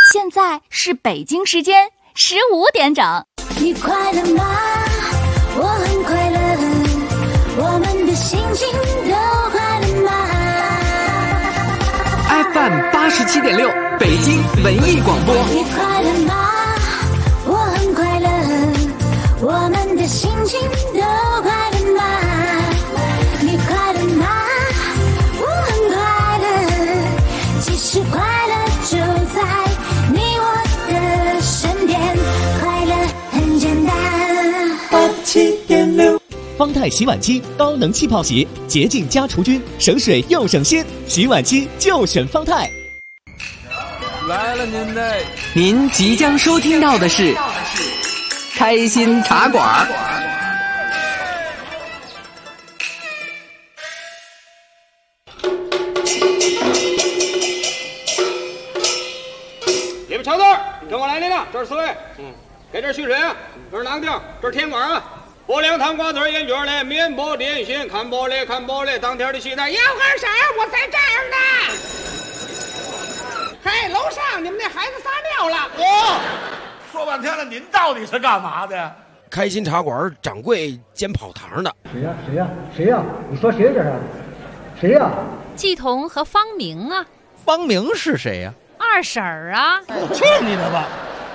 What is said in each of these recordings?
现在是北京时间15点整。 你快乐吗？我很快乐，我们的心情都快乐吗 ？FM 87.6，北京文艺广播。 你快乐吗？我很快乐，我们的心情都快乐吗？你快乐吗？我很快乐，其实快乐就在你我的身边，快乐很简单。 87.6，方太洗碗机高能气泡洗，洁净加除菌，省水又省心，洗碗机就选方太。 来了您的， 您即将收听到的是开心茶馆。 你们瞧字，跟我来领了，这是4位，给这续水啊，这是哪个地儿？这是天馆啊。薄凉汤瓜子烟卷嘞，面包点心，看玻璃，当天的西餐，要干啥？我在这儿呢。嘿，楼上你们那孩子撒尿了。 说半天了，您到底是干嘛的？ 开心茶馆掌柜兼跑堂的。 谁呀？你说谁这是？谁呀？ 季彤和方明啊。 方明是谁呀？ 二婶儿啊。 去你的吧！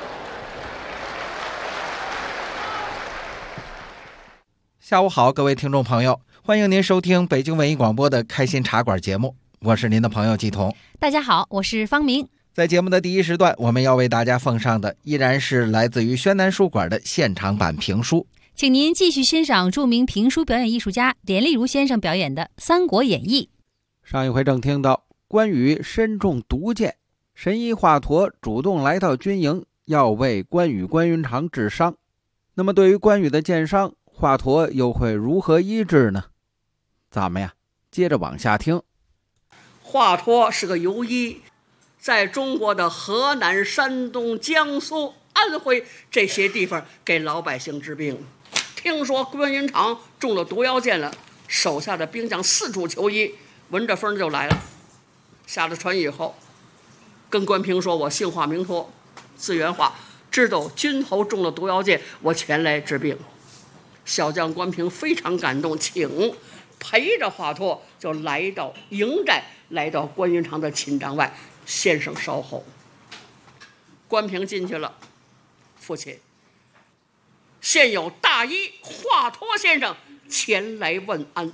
下午好，各位听众朋友，欢迎您收听北京文艺广播的开心茶馆节目，我是您的朋友季彤。 大家好，我是方明。 在节目的第一时段，我们要为大家奉上的依然是来自于宣南书馆的现场版评书， 请您继续欣赏著名评书表演艺术家连丽如先生表演的《三国演义》。 上一回正听到关羽身中毒箭，神医华佗主动来到军营，要为关羽、关云长治伤。那么对于关羽的箭伤，华佗又会如何医治呢？咱们呀，接着往下听。 华佗是个游医，在中国的河南、山东、江苏、安徽这些地方给老百姓治病。听说关云长中了毒药箭了，手下的兵将四处求医，闻着风就来了。下了船以后，跟关平说：“我姓华名佗，字元化，知道军侯中了毒药箭，我前来治病。”小将关平非常感动，请陪着华佗就来到营寨，来到关云长的寝帐外。先生稍后。关平进去了，父亲，现有大医华佗先生前来问安。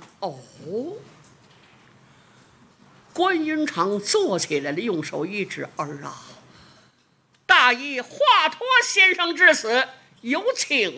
关云长坐起来了，用手一指：“儿啊，大医华佗先生至此，有请。”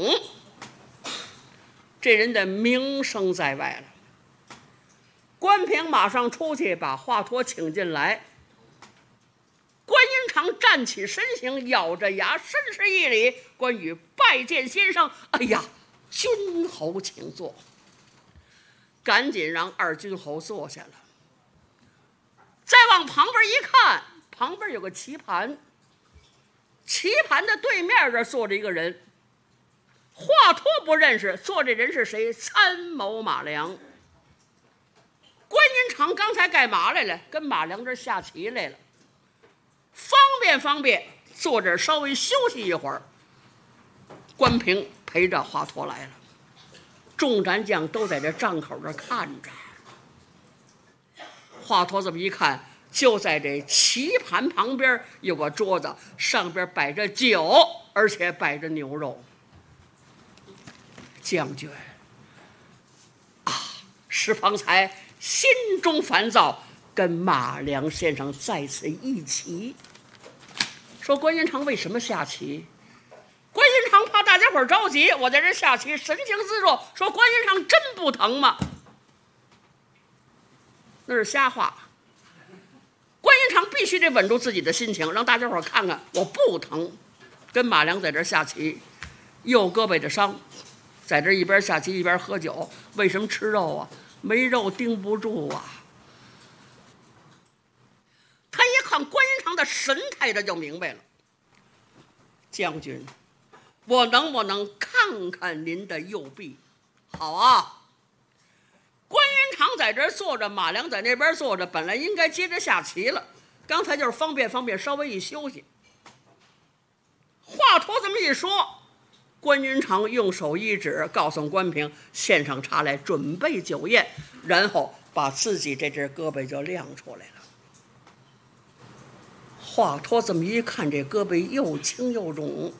这人的名声在外了。关平马上出去把华佗请进来。关云长站起身形，咬着牙深施一礼：“关羽拜见先生。”“哎呀，君侯请坐。”赶紧让二军侯坐下了。再往旁边一看，旁边有个棋盘，棋盘的对面这坐着一个人。华佗不认识，坐这人是谁？参谋马良。关云长刚才干嘛来了？跟马良这下棋来了。方便，坐这稍微休息一会儿。关平陪着华佗来了，众战将都在这帐口这看着。华佗这么一看，就在这棋盘旁边有个桌子，上边摆着酒，而且摆着牛肉。将军啊，是方才心中烦躁，跟马良先生在此一棋。说关云长为什么下棋？关云长怕大家伙着急，我在这下棋神情自若。说关云长真不疼吗？那是瞎话。关云长必须得稳住自己的心情，让大家伙看看我不疼。跟马良在这下棋，右胳膊的伤，在这一边下棋一边喝酒。为什么吃肉啊？没肉盯不住啊。他一看关云长的神态，他就明白了。将军，我能不能看看您的右臂？好啊。关云长在这儿坐着，马良在那边坐着，本来应该接着下棋了，刚才就是方便稍微一休息。 华佗这么一说，关云长用手一指，告诉关平献上茶来，准备酒宴，然后把自己这只胳膊就亮出来了。华佗这么一看，这胳膊又轻又肿，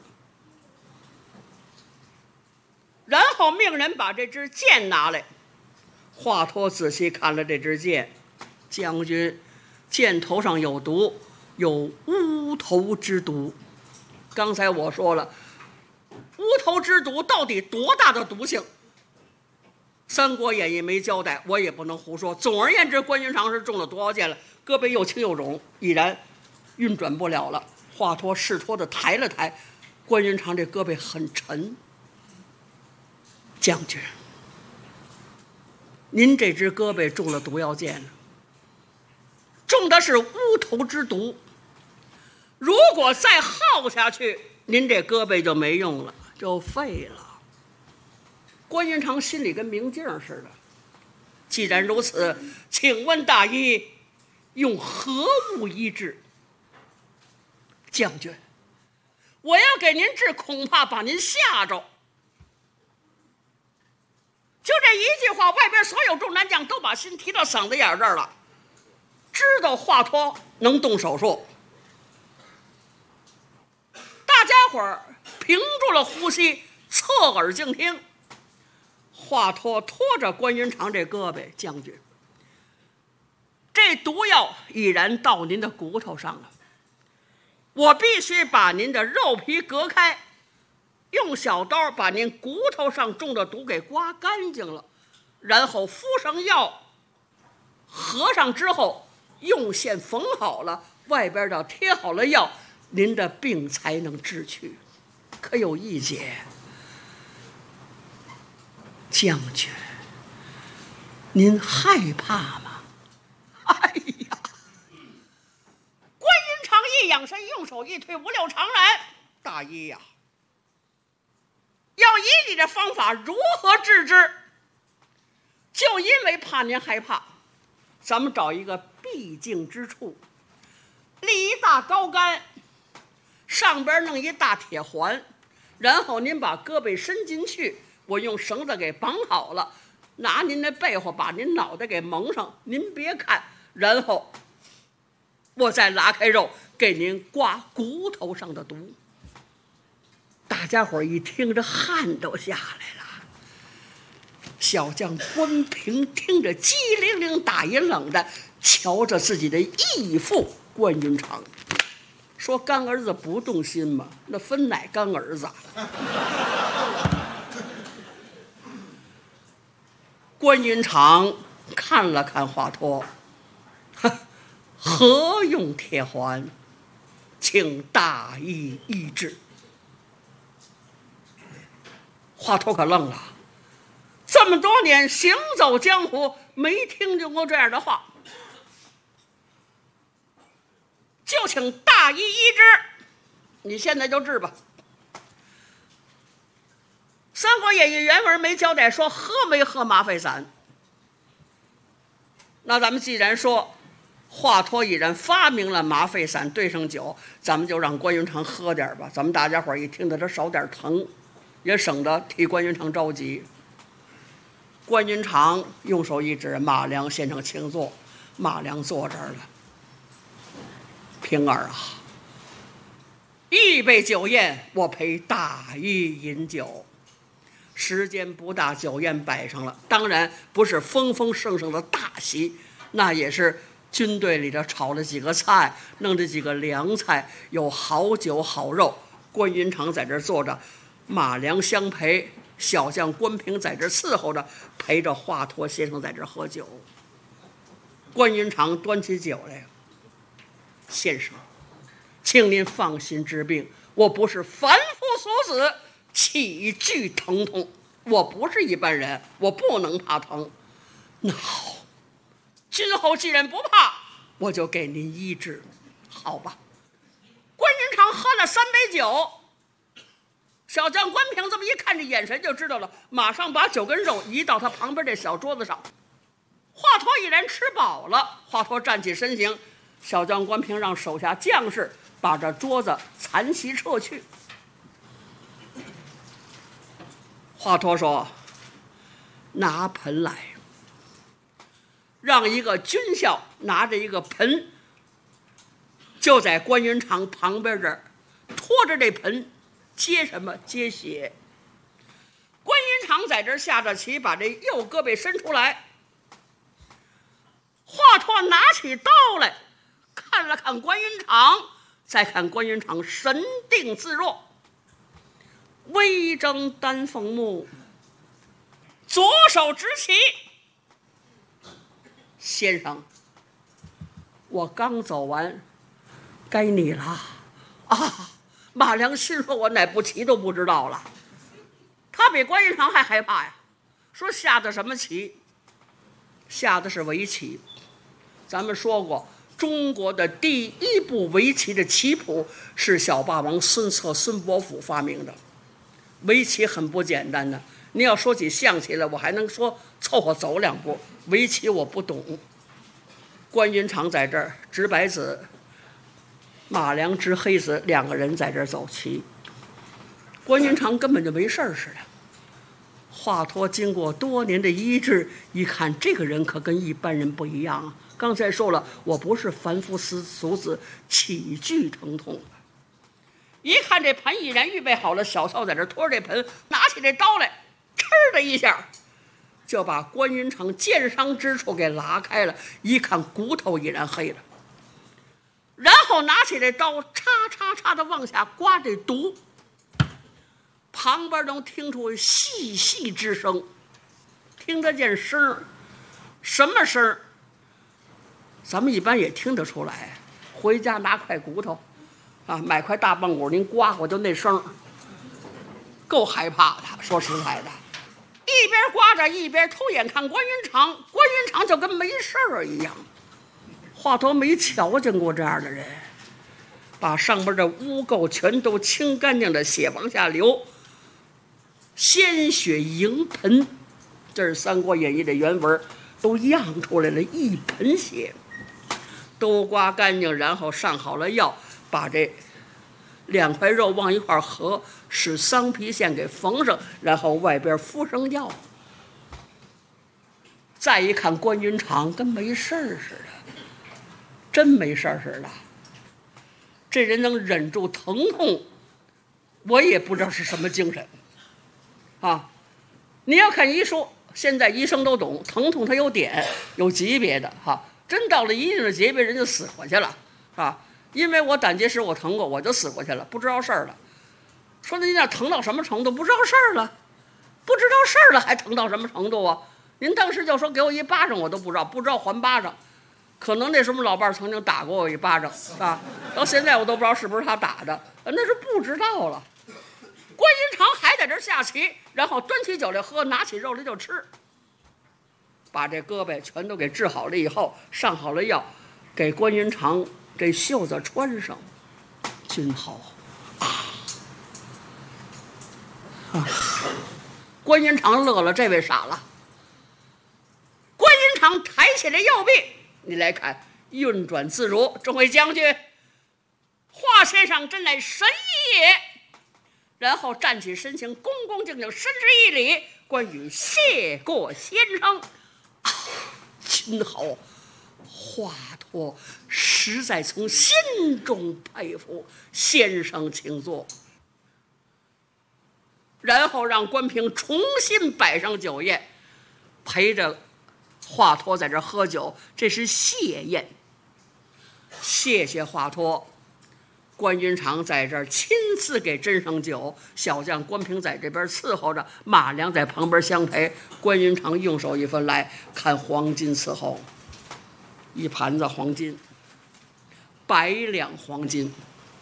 然后命人把这支剑拿来。华佗仔细看了这支剑，将军，箭头上有毒，有乌头之毒。刚才我说了，乌头之毒到底多大的毒性？《三国演义》没交代，我也不能胡说。总而言之，关云长是中了毒药箭了，胳膊又轻又肿，已然运转不了了。华佗试托的抬了抬，关云长这胳膊很沉。将军，您这只胳膊中了毒药箭，中的是乌头之毒。如果再耗下去，您这胳膊就没用了，就废了。关云长心里跟明镜似的。既然如此，请问大医用何物医治？将军，我要给您治，恐怕把您吓着。就这一句话，外边所有众男将都把心提到嗓子眼这儿了，知道华佗能动手术。大家伙儿屏住了呼吸，侧耳静听。华佗拖着关云长这胳膊，将军，这毒药已然到您的骨头上了，我必须把您的肉皮割开，用小刀把您骨头上中的毒给刮干净了，然后敷上药，合上之后用线缝好了，外边的贴好了药，您的病才能治去。可有一节？将军，您害怕吗？哎呀！关云长一仰身，用手一推，无六常然。大医呀，要以你的方法如何治之？就因为怕您害怕，咱们找一个僻静之处，立一大高杆，上边弄一大铁环，然后您把胳膊伸进去，我用绳子给绑好了，拿您的背后把您脑袋给蒙上，您别看，然后我再拉开肉给您刮骨头上的毒。大家伙一听，这汗都下来了。小将关平听着机灵灵打一冷战，瞧着自己的义父关云长，说干儿子不动心吗？那分哪干儿子？关云长看了看华佗，何用铁环？请大医医治。华佗可愣了，这么多年行走江湖，没听见过这样的话。就请大医医治，你现在就治吧。《三国演义》原文没交代说喝没喝麻沸散，那咱们既然说华佗已然发明了麻沸散兑上酒，咱们就让关云长喝点吧。咱们大家伙一听到这少点疼，也省得替关云长着急。关云长用手一指，马良先生请坐。马良坐这儿了。平儿啊，预备酒宴，我陪大医饮酒。时间不大，酒宴摆上了，当然不是丰丰盛盛的大席，那也是军队里头炒了几个菜，弄了几个凉菜，有好酒好肉。关云长在这儿坐着，马良相陪，小将关平在这儿伺候着，陪着华佗先生在这儿喝酒。关云长端起酒来，先生，请您放心治病，我不是凡夫俗子，岂惧疼痛？我不是一般人，我不能怕疼。那好，今后既然不怕，我就给您医治，好吧？关云长喝了3杯酒，小将关平这么一看，这眼神就知道了，马上把酒跟肉移到他旁边这小桌子上。华佗已然吃饱了，华佗站起身形，小将关平让手下将士把这桌子残席撤去。 华佗说：“拿盆来。”让一个军校拿着一个盆，就在关云长旁边这儿拖着这盆，接什么？接血。关云长在这儿下着棋，把这右胳膊伸出来。华佗拿起刀来，看了看关云长，再看关云长神定自若，微睁丹凤目，左手执旗。先生，我刚走完，该你了啊！马良心说：“我哪步棋都不知道了。”他比关云长还害怕呀，说下的什么棋？下的是围棋。咱们说过，中国的第一部围棋的棋谱是小霸王孙策、孙伯符发明的。围棋很不简单的，你要说起象棋来，我还能说凑合走两步，围棋我不懂。关云长在这儿执白子，马良执黑子，两个人在这儿走棋。关云长根本就没事儿似的。华佗经过多年的医治，一看这个人可跟一般人不一样啊！刚才说了，我不是凡夫俗子，起居疼痛。一看这盆已然预备好了，小曹在这拖着这盆，拿起这刀来，哧的一下就把关云长箭伤之处给拉开了，一看骨头已然黑了，然后拿起这刀，叉叉叉的往下刮这毒，旁边能听出细细之声，听得见声，什么声？咱们一般也听得出来。回家拿块骨头，啊，买块大棒骨，您刮过就那声，够害怕的。说实在的，一边刮着一边偷眼看关云长，关云长就跟没事儿一样。华佗没瞧见过这样的人，把上边的污垢全都清干净的，血往下流，鲜血盈盆，这是《三国演义》的原文，都漾出来了一盆血，都刮干净，然后上好了药，把这两块肉往一块合，使桑皮线给缝上，然后外边敷上药。再一看关云长跟没事儿似的，真没事儿似的。这人能忍住疼痛，我也不知道是什么精神啊！你要看医书，现在医生都懂，疼痛它有点有级别的哈，真到了一定的级别，人就死过去了啊！因为我胆结石我疼过，我就死过去了，不知道事儿了。说您那疼到什么程度？不知道事儿了，不知道事儿了还疼到什么程度啊？您当时就说给我一巴掌，我都不知道还巴掌。可能那时候老伴儿曾经打过我一巴掌啊，到现在我都不知道是不是他打的，那是不知道了。关云长还在这下棋，然后端起酒来喝，拿起肉来就吃，把这胳膊全都给治好了以后，上好了药，给关云长这袖子穿上。君好啊！关云长乐了，这位傻了。关云长抬起来右臂，你来看，运转自如。众位将军，华先生真乃神医也。然后站起身形，恭恭敬敬，深施一礼，关羽谢过先生。啊，君好，华佗实在从心中佩服，先生请坐。然后让关平重新摆上酒宴，陪着华佗在这喝酒，这是谢宴。谢谢华佗。关云长在这儿亲自给斟上酒，小将关平在这边伺候着，马良在旁边相陪。关云长用手一分，来看黄金伺候，一盘子黄金，100两黄金。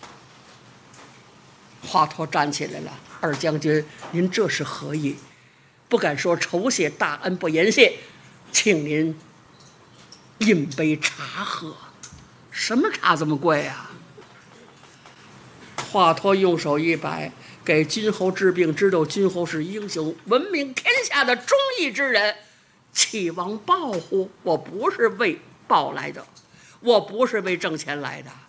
华佗站起来了，二将军，您这是何意？不敢说酬谢大恩不言谢，请您饮杯茶喝。什么茶这么贵啊？华佗用手一摆，给君侯治病，知道君侯是英雄，闻名天下的忠义之人，岂王报乎？我不是为报来的，我不是为挣钱来的。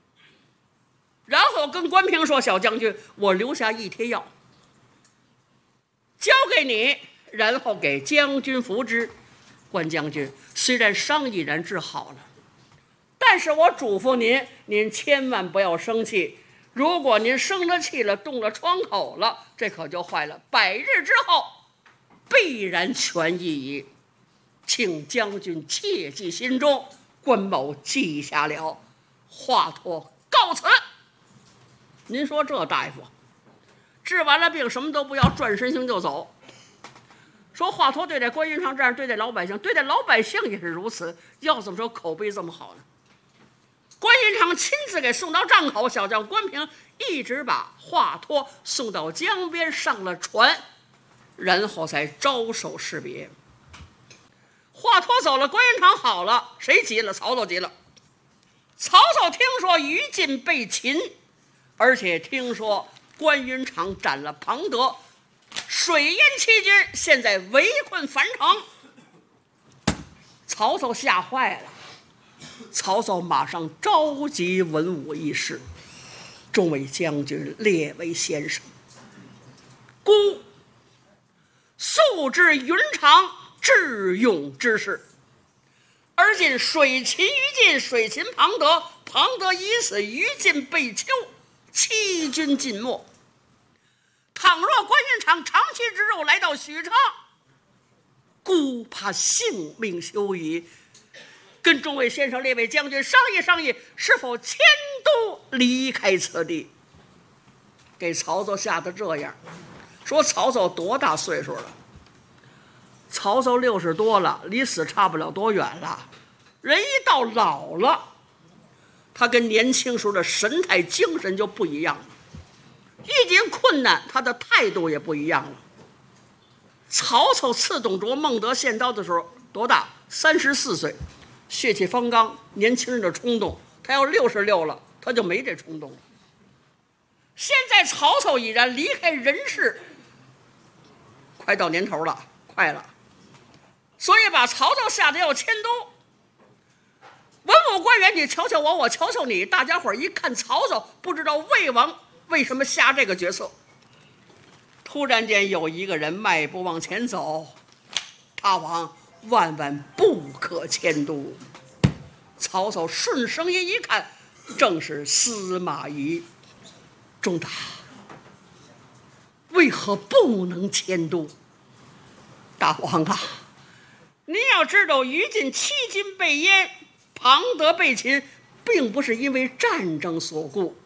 然后跟关平说：“小将军，我留下一贴药， 交给你，然后给将军服之。关将军虽然伤已然治好了，但是我嘱咐您，您千万不要生气。如果您生了气了，动了疮口了，这可就坏了。100日之后，必然痊愈矣。请将军切记心中。关某记下了，华佗告辞。您说这大夫治完了病，什么都不要，转身行就走。说华佗对待关云长这样对待老百姓，对待老百姓也是如此。要怎么说口碑这么好呢？关云长亲自给送到帐口，小将关平一直把华佗送到江边，上了船，然后才招手示别。华佗走了，关云长好了，谁急了？曹操急了。曹操听说于禁被擒，而且听说关云长斩了庞德，水淹七军现在围困樊城，曹操吓坏了。曹操马上召集文武议事，众位将军列为先生。孤素知云长智勇之士，而今水擒于禁，水擒庞德，庞德已死，于禁被囚，七军尽没。倘若关云长长驱直入来到许昌，孤怕性命休矣。跟众位先生列位将军商议商议，是否迁都离开此地。给曹操吓得这样。说曹操多大岁数了？曹操60多了，离死差不了多远了。人一到老了，他跟年轻时候的神态精神就不一样了，遇见困难他的态度也不一样了。曹操刺董卓孟德献刀的时候多大？34岁，血气方刚，年轻人的冲动。他要66了，他就没这冲动了。现在曹操已然离开人世，快到年头了，快了，所以把曹操吓得要迁都。文武官员，你瞧瞧我，我瞧瞧你，大家伙一看曹操，不知道魏王为什么下这个决策。突然间有一个人迈步往前走，大王万万不可迁都。曹操顺声音一看，正是司马懿。仲达，为何不能迁都？大王啊，您要知道，于禁七军被淹，庞德被擒，并不是因为战争所故，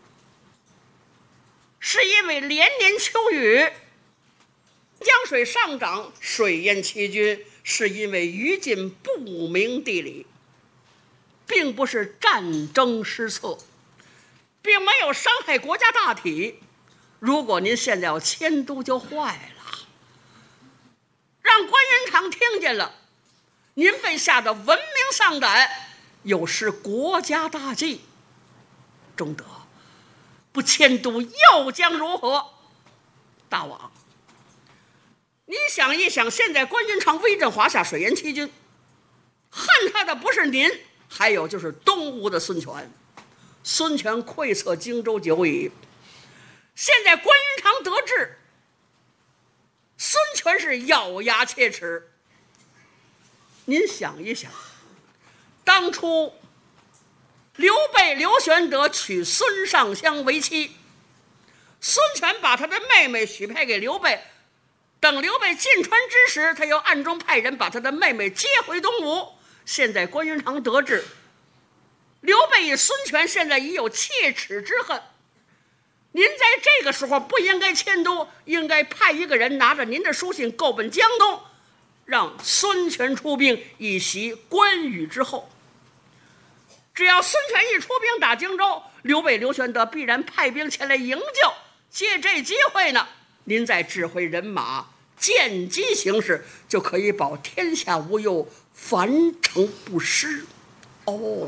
是因为连年秋雨，江水上涨，水淹七军，是因为于禁不明地理，并不是战争失策，并没有伤害国家大体。如果您现在要迁都，就坏了，让关云长听见了，您被吓得闻名丧胆，有失国家大计。仲德，不迁都又将如何？大王，你想一想，现在关云长威震华夏，水淹七军，恨他的不是您，还有就是东吴的孙权。孙权窥测荆州久矣，现在关云长得志，孙权是咬牙切齿。您想一想，当初刘备刘玄德娶孙尚香为妻，孙权把他的妹妹许配给刘备，等刘备进川之时，他又暗中派人把他的妹妹接回东吴。现在关云长得志，刘备与孙权现在已有切齿之恨，您在这个时候不应该迁都，应该派一个人拿着您的书信够奔江东，让孙权出兵以袭关羽之后。只要孙权一出兵打荆州，刘备刘玄德必然派兵前来营救，借这机会呢，您再指挥人马见机行事，就可以保天下无忧，樊城不失。哦，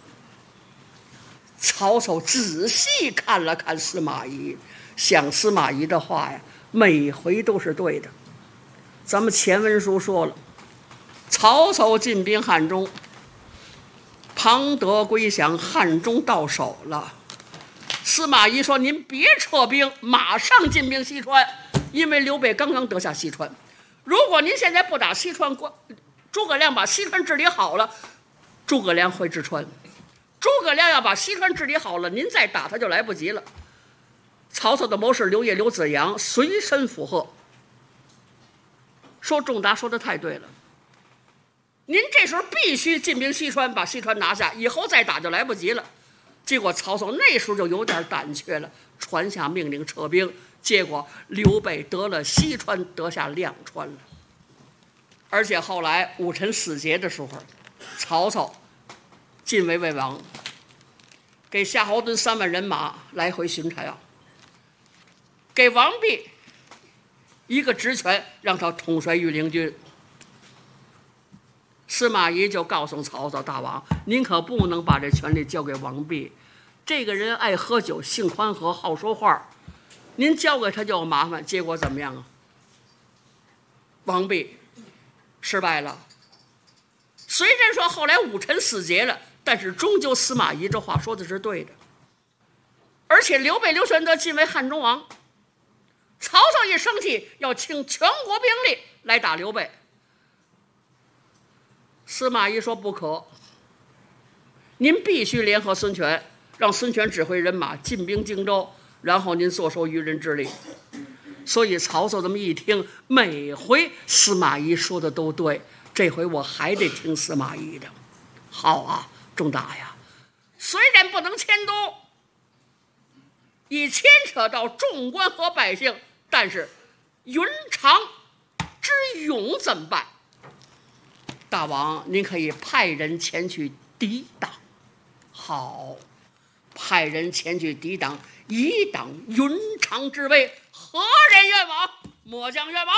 曹操仔细看了看司马懿，想司马懿的话呀，每回都是对的。咱们前文书说了，曹操进兵汉中，庞德归降，汉中到手了。司马懿说：“您别撤兵，马上进兵西川， 因为刘备刚刚得下西川。如果您现在不打西川，诸葛亮把西川治理好了，诸葛亮会治川。诸葛亮要把西川治理好了，您再打他就来不及了。曹操的谋士刘烨、刘子阳随身附和，说仲达说的太对了，您这时候必须进兵西川，把西川拿下，以后再打就来不及了。结果曹操那时候就有点胆怯了，传下命令撤兵，结果刘备得了西川，得下两川了。而且后来武臣死节的时候，曹操晋为魏王，给夏侯惇3万人马来回巡查，给王弼一个职权，让他统帅御林军。司马懿就告诉曹操：“大王，您可不能把这权力交给王弼，这个人爱喝酒，性宽和，好说话，您交给他就有麻烦。”结果怎么样啊？王弼失败了。虽然说后来武臣死节了，但是终究司马懿这话说的是对的。而且刘备、刘玄德晋为汉中王，曹操一生气，要请全国兵力来打刘备。司马懿说不可，您必须联合孙权，让孙权指挥人马进兵荆州，然后您坐收渔人之利。所以曹操这么一听，每回司马懿说的都对，这回我还得听司马懿的。好啊，仲达呀，虽然不能迁都，已牵扯到众官和百姓，但是云长之勇怎么办？大王，您可以派人前去抵挡。好，派人前去抵挡，以挡云长之威。何人愿往？末将愿往。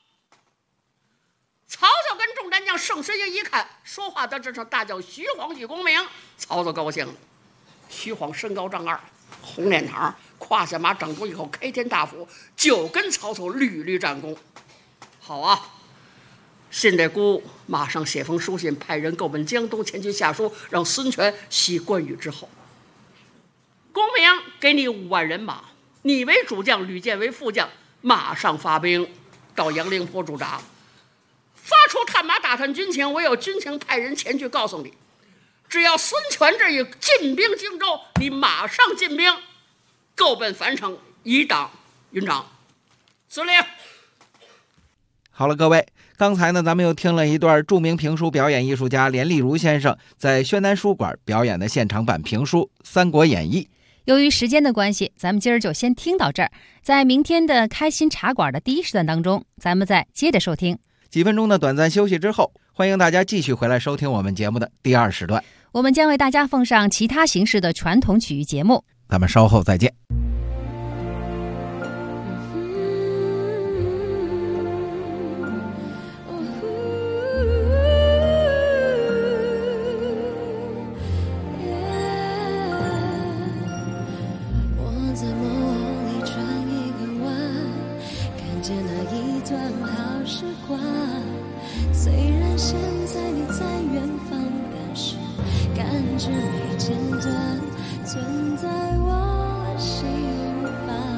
曹操跟众战将盛师爷一看，说话的这是大将徐晃、许公明。曹操高兴了。徐晃身高丈2，红脸膛，胯下马，长出以后开天大斧，就跟曹操屡屡战功。好啊！信得姑马上写封书信，派人购奔江东前去下书，让孙权袭关羽之后。公明给你5万人马，你为主将，吕健为副将，马上发兵到杨凌坡驻扎，发出探马打探军情。我有军情派人前去告诉你，只要孙权这一进兵荆州，你马上进兵购奔樊城，以挡云长。司令。 好了，各位，刚才呢，咱们又听了一段著名评书表演艺术家连丽如先生在宣南书馆表演的现场版评书《三国演义》。 由于时间的关系，咱们今儿就先听到这儿。在明天的开心茶馆的第1时段当中，咱们再接着收听。 几分钟的短暂休息之后，欢迎大家继续回来收听我们节目的第2时段。 我们将为大家奉上其他形式的传统曲艺节目。 咱们稍后再见。 虽然现在你在远方，但是感觉没间断，存在我心房。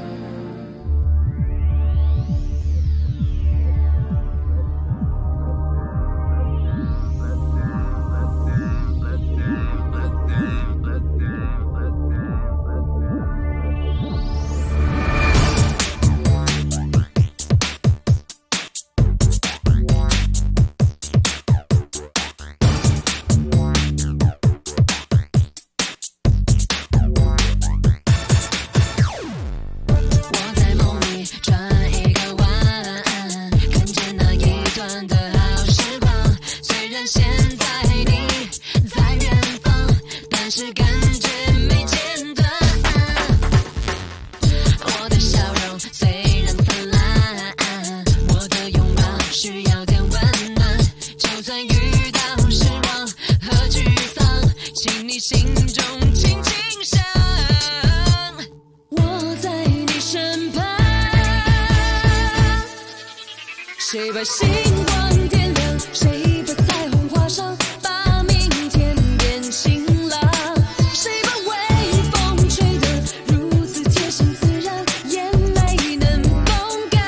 谁把星光点亮？谁把彩虹画上？把明天变晴朗。谁把微风吹得如此贴心自然，也没能风干。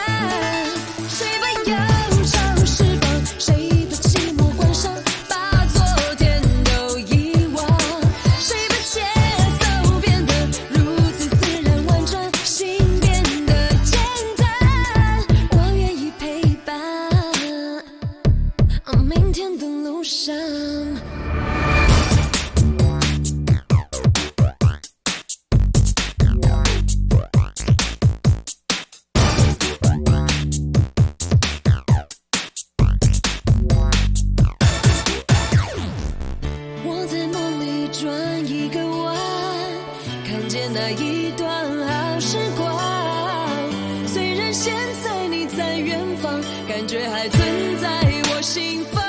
一段好时光。虽然现在你在远方，感觉还存在我心房。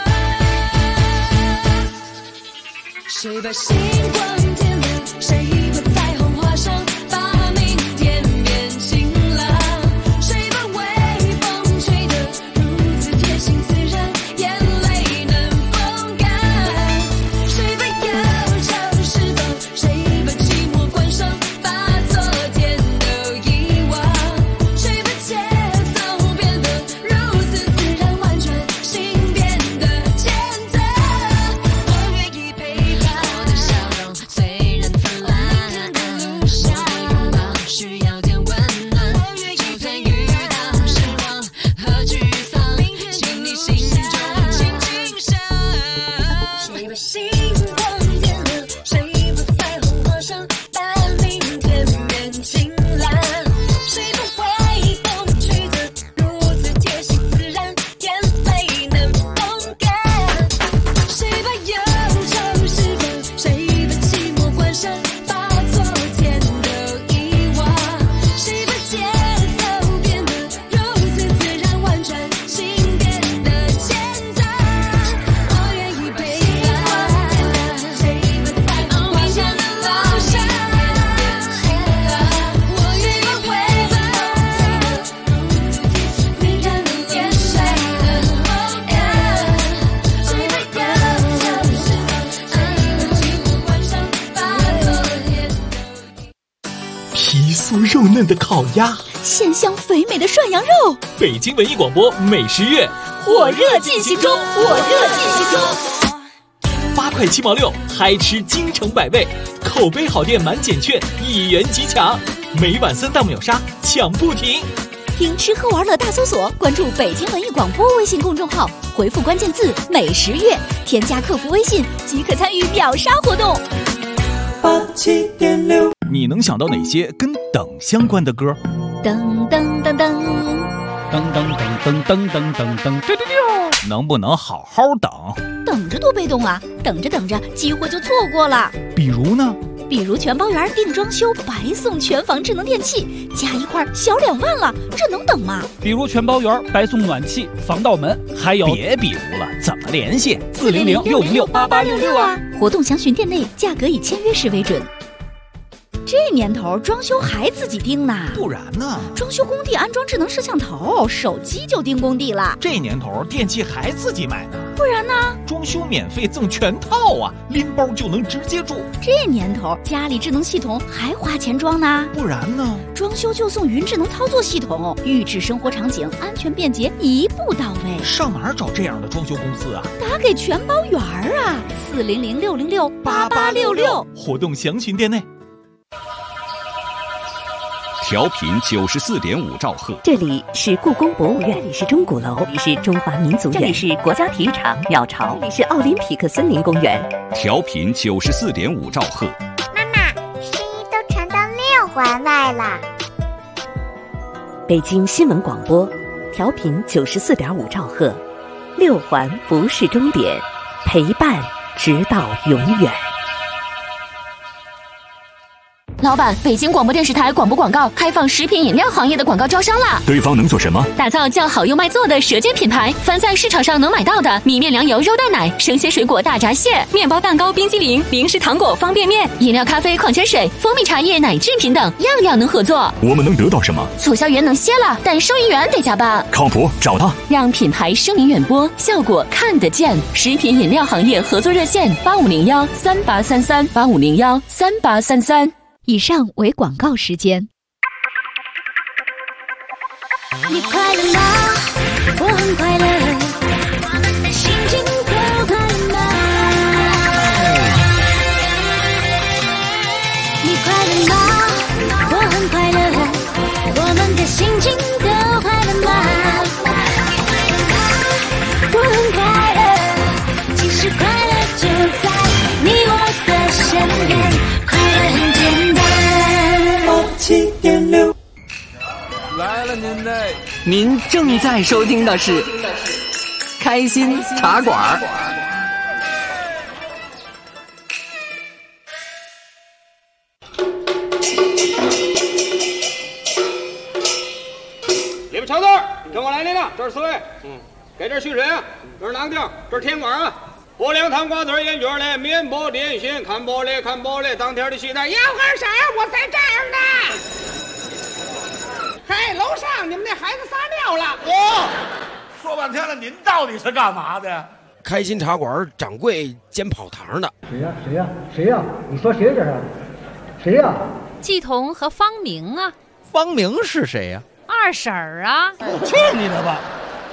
谁把星光点亮？谁把彩虹画上？把明天变晴朗。谁把微风吹得如此贴心自然，眼泪能风干？谁把忧愁释放？谁把寂寞关上？把昨天都遗忘。谁把节奏变得如此自然婉转，心变得简单？我愿意陪伴我的笑容，虽然灿烂。我的拥抱需要点温暖，就算遇到失望和沮丧，请你心中轻轻想。谁把星光点亮？谁把彩虹画上？把明天变晴朗。谁把微风吹得如此贴心自然，眼泪能风干？谁把忧愁释放？谁把寂寞关上？把昨天都遗忘。谁把节奏变得如此自然婉转，心变得简单？我愿意陪伴。谁把彩虹画上？路上我愿意回报，如此贴心自然的眼神能风干。谁把忧愁释放？谁把寂寞关上？把昨天皮酥肉嫩的烤鸭， 鲜香肥美的涮羊肉， 北京文艺广播美食月火热进行中，火热进行中。 8块7毛6，嗨吃京城百味，口碑好店满减券1元即抢，每晚3档秒杀抢不停。 听吃喝玩乐大搜索，关注北京文艺广播微信公众号，回复关键字“美食月”，添加客服微信即可参与秒杀活动。 87.6，你能想到哪些跟等相关的歌？ 噔噔噔噔。 噔噔噔噔噔噔噔噔， 能不能好好等？ 等着多被动啊！等着等着，机会就错过了。 比如呢？ 比如全包圆定装修，白送全房智能电器，加一块小2万了，这能等吗？ 比如全包圆白送暖气、防盗门，还有别比如了，怎么联系 ？400-606-8866啊！活动详询店内，价格以签约时为准。这年头装修还自己盯呢？ 不然呢？ 装修工地安装智能摄像头，手机就盯工地了。 这年头电器还自己买呢？ 不然呢？ 装修免费赠全套啊，拎包就能直接住。 这年头家里智能系统还花钱装呢？ 不然呢？ 装修就送云智能操作系统，预制生活场景，安全便捷，一步到位。 上哪儿找这样的装修公司啊？ 打给全包圆啊，400-606-8866。 活动详询店内。 调频94.5兆赫， 这里是故宫博物院，这里是钟鼓楼，这里是中华民族院，这里是国家体育场鸟巢，这里是奥林匹克森林公园。 调频94.5兆赫。 妈妈，声音都传到6环外了。 北京新闻广播，调频94.5兆赫，6环不是终点，陪伴直到永远。 老板，北京广播电视台广播广告开放食品饮料行业的广告招商啦！ 对方能做什么？ 打造叫好又卖座的舌尖品牌，凡在市场上能买到的米面粮油肉蛋奶、生鲜水果大闸蟹、面包蛋糕、冰激凌、零食糖果、方便面、饮料咖啡、矿泉水、蜂蜜茶叶、奶制品等，样样能合作。 我们能得到什么？ 促销员能歇了，但收银员得加班。 靠谱，找他， 让品牌声名远播，效果看得见。食品饮料行业合作热线：8501-3833，8501-3833。 以上为广告时间。 你快乐吗？我很快乐，心情都快乐吗？你快乐吗？我很快乐，我们的心情都快乐吗？我很快乐，其实快乐就在你我的身边，快乐很简单。87.6 来了您嘞！ 您正在收听的是开心茶馆。 了，这是刺猬。给这蓄水啊，这是囊丁，这是甜管啊。不良糖瓜子烟卷嘞，面包点心，看玻璃看玻璃，当天的期待要干啥？我在这儿呢。嘿，楼上你们那孩子撒尿了。 说半天了，您到底是干嘛的？ 开心茶馆掌柜兼跑堂的。 谁呀？谁呀？谁呀？你说谁这是？谁呀？ 季彤和方明啊。 方明是谁呀？ 二婶儿啊。 去你的吧！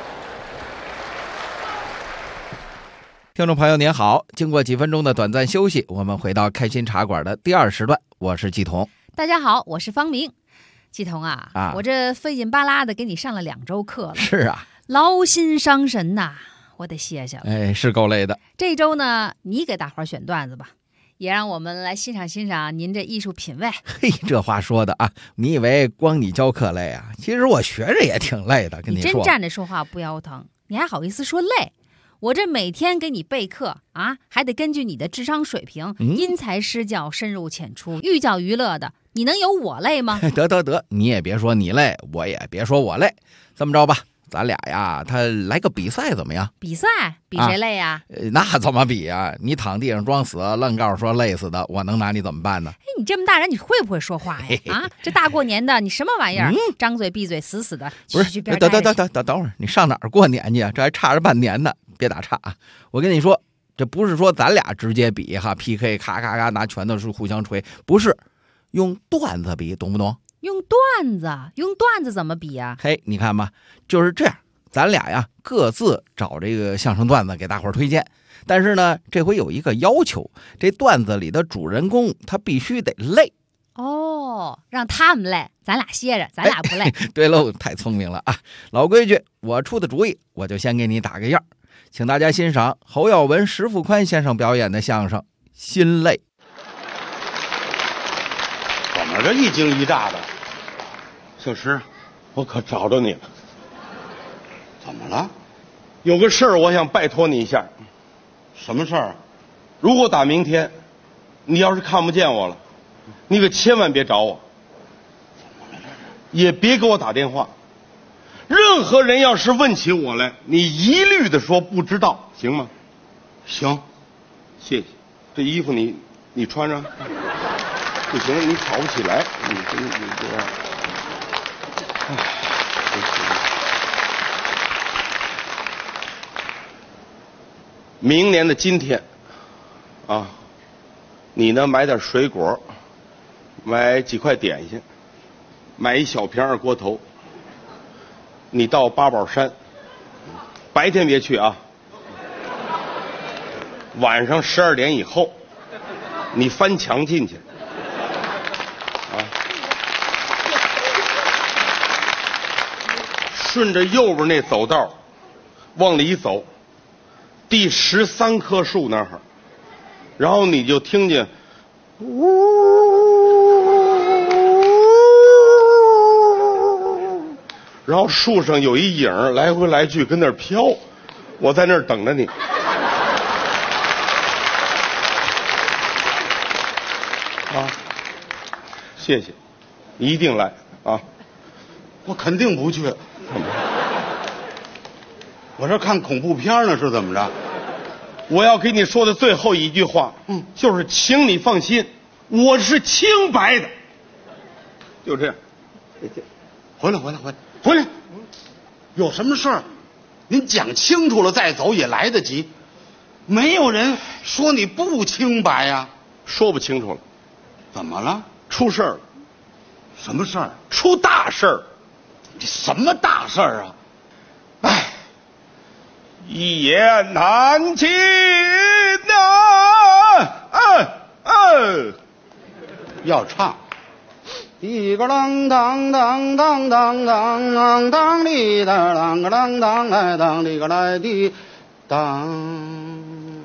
听众朋友您好，经过几分钟的短暂休息，我们回到开心茶馆的第2时段，我是季彤。 大家好，我是方明。季彤啊，我这费劲巴拉的给你上了2周课了。 是啊， 劳心伤神呐，我得歇歇了。 哎，是够累的。 这周呢，你给大伙儿选段子吧，也让我们来欣赏欣赏您这艺术品味。 嘿，这话说的啊，你以为光你教课累啊？其实我学着也挺累的，跟你说。 你真站着说话不腰疼，你还好意思说累？我这每天给你备课啊，还得根据你的智商水平，因材施教，深入浅出，寓教于乐的，你能有我累吗？ 得，你也别说你累，我也别说我累，这么着吧，咱俩呀，他来个比赛怎么样？ 比赛比谁累呀？ 那怎么比啊？你躺地上装死，愣告诉说累死的，我能拿你怎么办呢？ 你这么大人，你会不会说话呀？啊，这大过年的，你什么玩意儿？张嘴闭嘴死死的。 不是，等会儿，你上哪儿过年去啊？这还差着半年呢。别打岔啊！我跟你说，这不是说咱俩直接比哈 PK， 咔咔咔拿拳头是互相锤，不是用段子比，懂不懂？ 用段子怎么比啊？ 嘿，你看吧，就是这样，咱俩呀各自找这个相声段子给大伙儿推荐，但是呢，这回有一个要求，这段子里的主人公他必须得累。 哦，让他们累，咱俩歇着，咱俩不累。 对喽，太聪明了啊！老规矩，我出的主意，我就先给你打个样。请大家欣赏侯耀文、石富宽先生表演的相声《心累》。 怎么这一惊一乍的？小石，我可找着你了。怎么了？有个事儿，我想拜托你一下。什么事儿？如果打明天，你要是看不见我了，你可千万别找我，也别给我打电话。任何人要是问起我来，你一律的说不知道，行吗？行，谢谢。这衣服你穿上，不行，你跑不起来，你这样。明年的今天，啊，你呢买点水果，买几块点心，买一小瓶二锅头。你到八宝山，白天别去啊，晚上12点以后，你翻墙进去，啊，顺着右边那走道，往里走，第13棵树那儿，然后你就听见，然后树上有一影来回来去跟那儿飘，我在那儿等着你。啊，谢谢，你一定来啊！ 我肯定不去。我这看恐怖片呢，是怎么着？ 我要给你说的最后一句话，就是请你放心，我是清白的。就这样， 回来，有什么事儿，您讲清楚了再走也来得及。没有人说你不清白呀。 说不清楚了。 怎么了？ 出事儿了。 什么事儿？ 出大事儿。 这什么大事儿啊？哎， 一言难尽要唱。一个啷当当当当当当当哩当啷个啷当来当哩个来的当。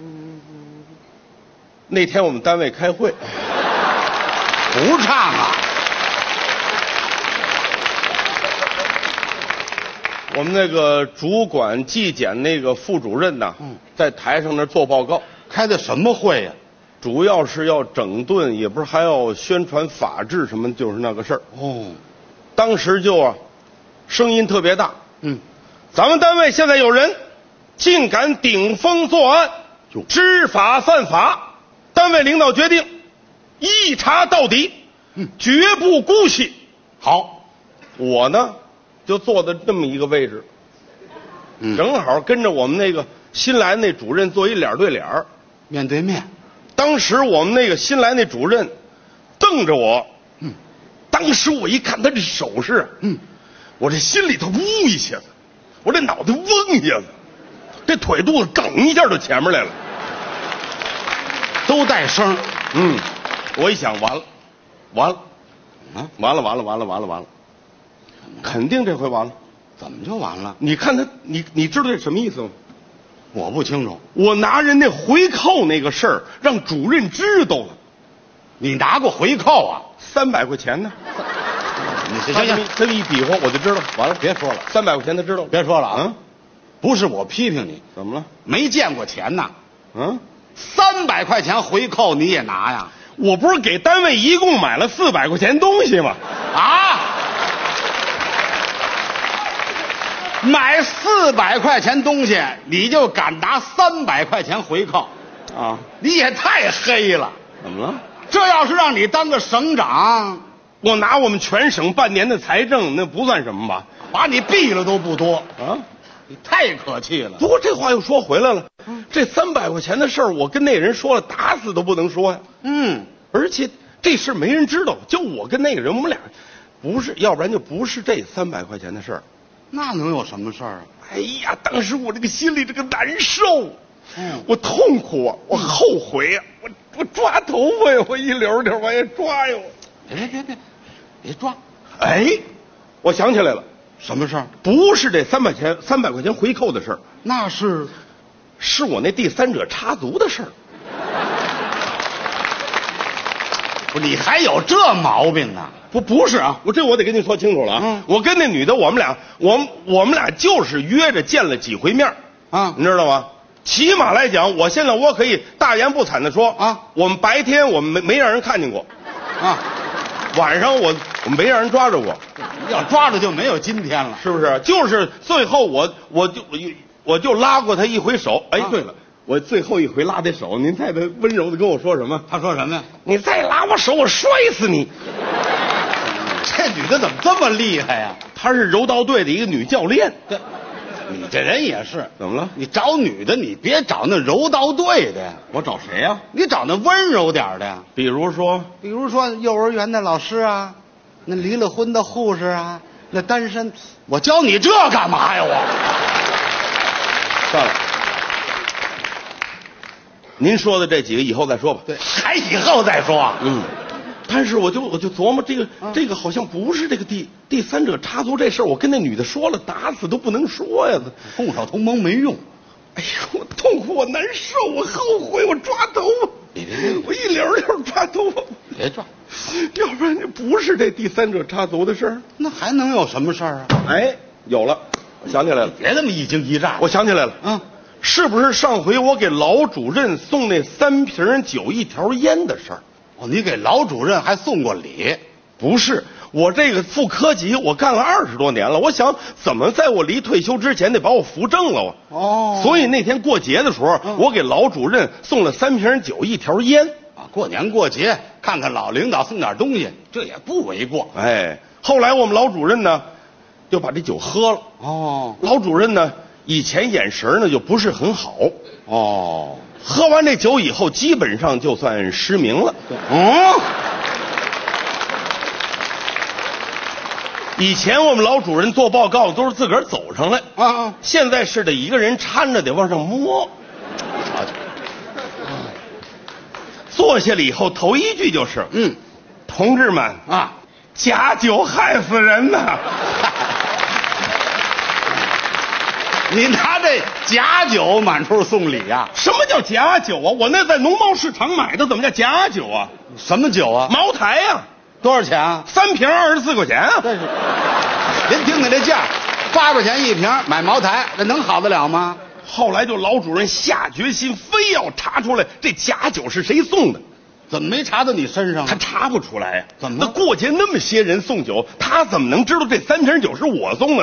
那天我们单位开会， 不唱啊。 我们那个主管纪检那个副主任呐，在台上那做报告。 开的什么会呀？ 主要是要整顿，也不是还要宣传法治什么，就是那个事儿。 哦， 当时就声音特别大。 咱们单位现在有人竟敢顶风作案，知法犯法，单位领导决定一查到底，绝不姑息。好，我呢就坐在这么一个位置，正好跟着我们那个新来的那主任坐一脸对脸，面对面。当时我们那个新来那主任瞪着我，当时我一看他这手势，我这心里头呜一下子，我这脑袋嗡一下子，这腿肚子梗一下就前面来了，都带声。我一想，完了，完了，完了，完了，完了，完了，完了，肯定这回完了。怎么就完了？你看他，你知道这什么意思吗？我不清楚。我拿人那回扣那个事儿让主任知道了。你拿过回扣啊？300块钱呢？你行，这么一比划我就知道。完了，别说了，300块钱他知道。别说了啊！不是我批评你，怎么了？没见过钱呐。300块钱回扣你也拿呀？我不是给单位一共买了400块钱东西吗？啊！买400块钱东西，你就敢拿300块钱回扣啊？你也太黑了！怎么了？这要是让你当个省长，我拿我们全省半年的财政，那不算什么吧？把你毙了都不多啊！你太可气了。不过这话又说回来了，这300块钱的事儿，我跟那人说了，打死都不能说呀。而且这事没人知道，就我跟那个人，我们俩不是，要不然就不是这300块钱的事儿。那能有什么事儿啊？哎呀，当时我这个心里这个难受，我痛苦啊，我后悔啊，我抓头发呀，我一溜溜往下抓呀。别抓！哎，我想起来了，什么事儿？不是这300块钱回扣的事儿，那是我那第三者插足的事儿。不，你还有这毛病呢？不是啊，我得跟你说清楚了啊！我跟那女的，我们俩就是约着见了几回面啊，你知道吗？起码来讲，我现在可以大言不惭的说啊，我们白天我们没让人看见过，啊，晚上我没让人抓着过，要抓着就没有今天了，是不是？就是最后我就拉过他一回手。哎，对了。我最后一回拉他手，您猜他温柔的跟我说什么？他说什么呀？你再拉我手，我摔死你！这女的怎么这么厉害呀？她是柔道队的一个女教练。你这人也是，怎么了？你找女的，你别找那柔道队的呀。我找谁呀？你找那温柔点的呀。比如说幼儿园的老师啊，那离了婚的护士啊，那单身。我教你这干嘛呀？我算了。您说的这几个以后再说吧。对，还以后再说。但是我就琢磨这个好像不是这个第三者插足这事儿，我跟那女的说了，打死都不能说呀。动手同盟没用。哎呀，我痛苦，我难受，我后悔，我抓头发，我一溜溜抓头发。别抓，要不然就不是这第三者插足的事儿。那还能有什么事儿啊？哎，有了，我想起来了。别那么一惊一乍。我想起来了。是不是上回我给老主任送那3瓶酒1条烟的事儿？哦，你给老主任还送过礼？不是，我这个副科级我干了20多年了，我想怎么在我离退休之前得把我扶正了哦。所以那天过节的时候，我给老主任送了3瓶酒1条烟啊。过年过节看看老领导送点东西，这也不为过。哎，后来我们老主任呢，就把这酒喝了。哦，老主任呢？以前眼神呢就不是很好哦，喝完这酒以后基本上就算失明了。以前我们老主任做报告都是自个儿走上来啊，现在是得一个人搀着得往上摸。坐下了以后头一句就是同志们啊，假酒害死人呐。你拿这假酒满处送礼呀？什么叫假酒啊？我那在农贸市场买的，怎么叫假酒啊？什么酒啊？茅台呀。多少钱啊？3瓶24块钱啊。这是，您听听这价，8块钱1瓶买茅台，这能好得了吗？后来就老主任下决心，非要查出来这假酒是谁送的。怎么没查到你身上？他查不出来呀。怎么？那过节那么些人送酒，他怎么能知道这3瓶酒是我送的呢？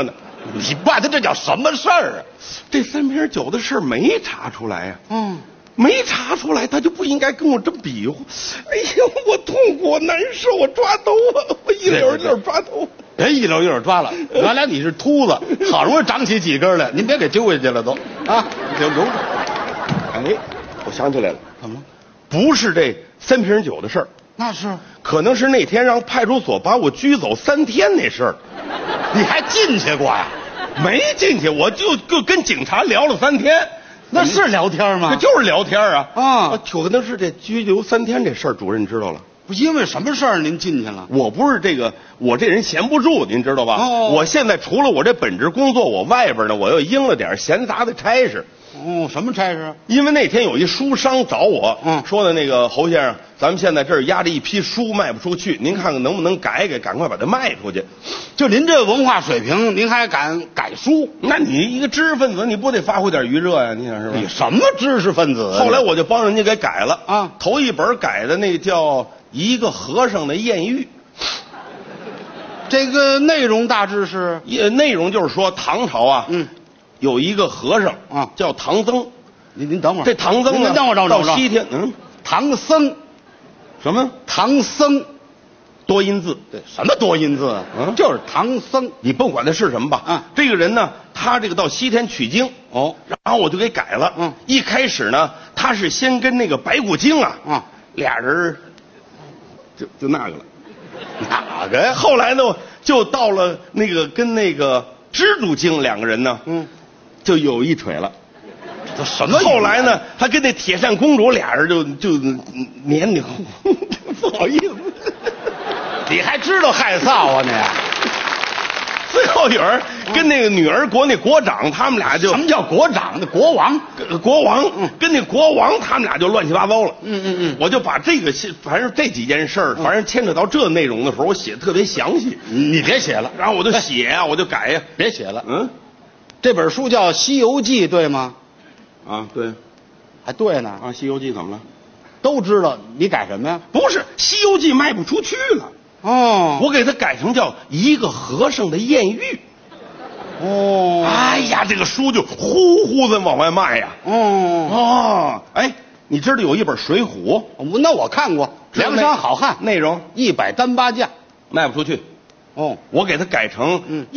你办的这叫什么事儿啊？这3瓶酒的事儿没查出来呀。没查出来，他就不应该跟我这么比划。哎呀，我痛苦，我难受，我抓头发，我一溜一溜抓头发。 别一溜一溜抓了，原来你是秃子，好容易长起几根来，您别给揪下去了都啊！ 留着。哎，我想起来了， 怎么了？ 不是这3瓶酒的事儿， 那是可能是那天让派出所把我拘走3天那事儿。 你还进去过呀？ 没进去，我就跟警察聊了3天。 那是聊天吗？ 这就是聊天啊！ 啊， 可能是这拘留3天这事儿，主任知道了。 不，因为什么事儿您进去了？ 我不是这个，我这人闲不住，您知道吧？我现在除了我这本职工作，我外边呢，我又应了点闲杂的差事。 什么差事？ 因为那天有一书商找我，说的那个侯先生，咱们现在这儿压着一批书卖不出去，您看看能不能改，赶快把它卖出去。 就您这文化水平，您还敢改书？ 那你一个知识分子，你不得发挥点余热呀？你想是吧？ 你什么知识分子？ 后来我就帮人家给改了啊，头一本改的那叫一个和尚的艳遇。 这个内容大致是， 内容就是说唐朝啊，有一个和尚啊，叫唐僧。 您等会儿， 这唐僧呢， 您等会儿， 到西天， 唐僧， 什么？ 唐僧， 多音字。 对，什么多音字？就是唐僧。 你甭管他是什么吧。这个人呢，他这个到西天取经，然后我就给改了。一开始呢，他是先跟那个白骨精俩人就那个了。 哪个呀？ 后来呢，就到了那个跟那个蜘蛛精2个人呢，就有一腿了。 这什么？ 后来呢，他跟那铁扇公主俩人就黏黏糊，不好意思。 你还知道害臊啊你？ 最后有人跟那个女儿国那国长，他们俩就什么叫国长？那国王， 跟那国王他们俩就乱七八糟了。我就把这个反正这几件事儿，反正牵扯到这内容的时候，我写的特别详细。 你别写了， 然后我就写呀，我就改呀， 别写了。这本书叫《西游记》，对吗？ 啊，对， 还对呢。 啊，《西游记》怎么了？ 都知道，你改什么呀？ 不是，《西游记》卖不出去了。我给它改成叫一个和尚的艳遇。哎呀，这个书就呼呼的往外卖呀。哎，你知道有一本《水浒》？ 那我看过，梁山好汉， 内容 100单8将， 卖不出去。我给它改成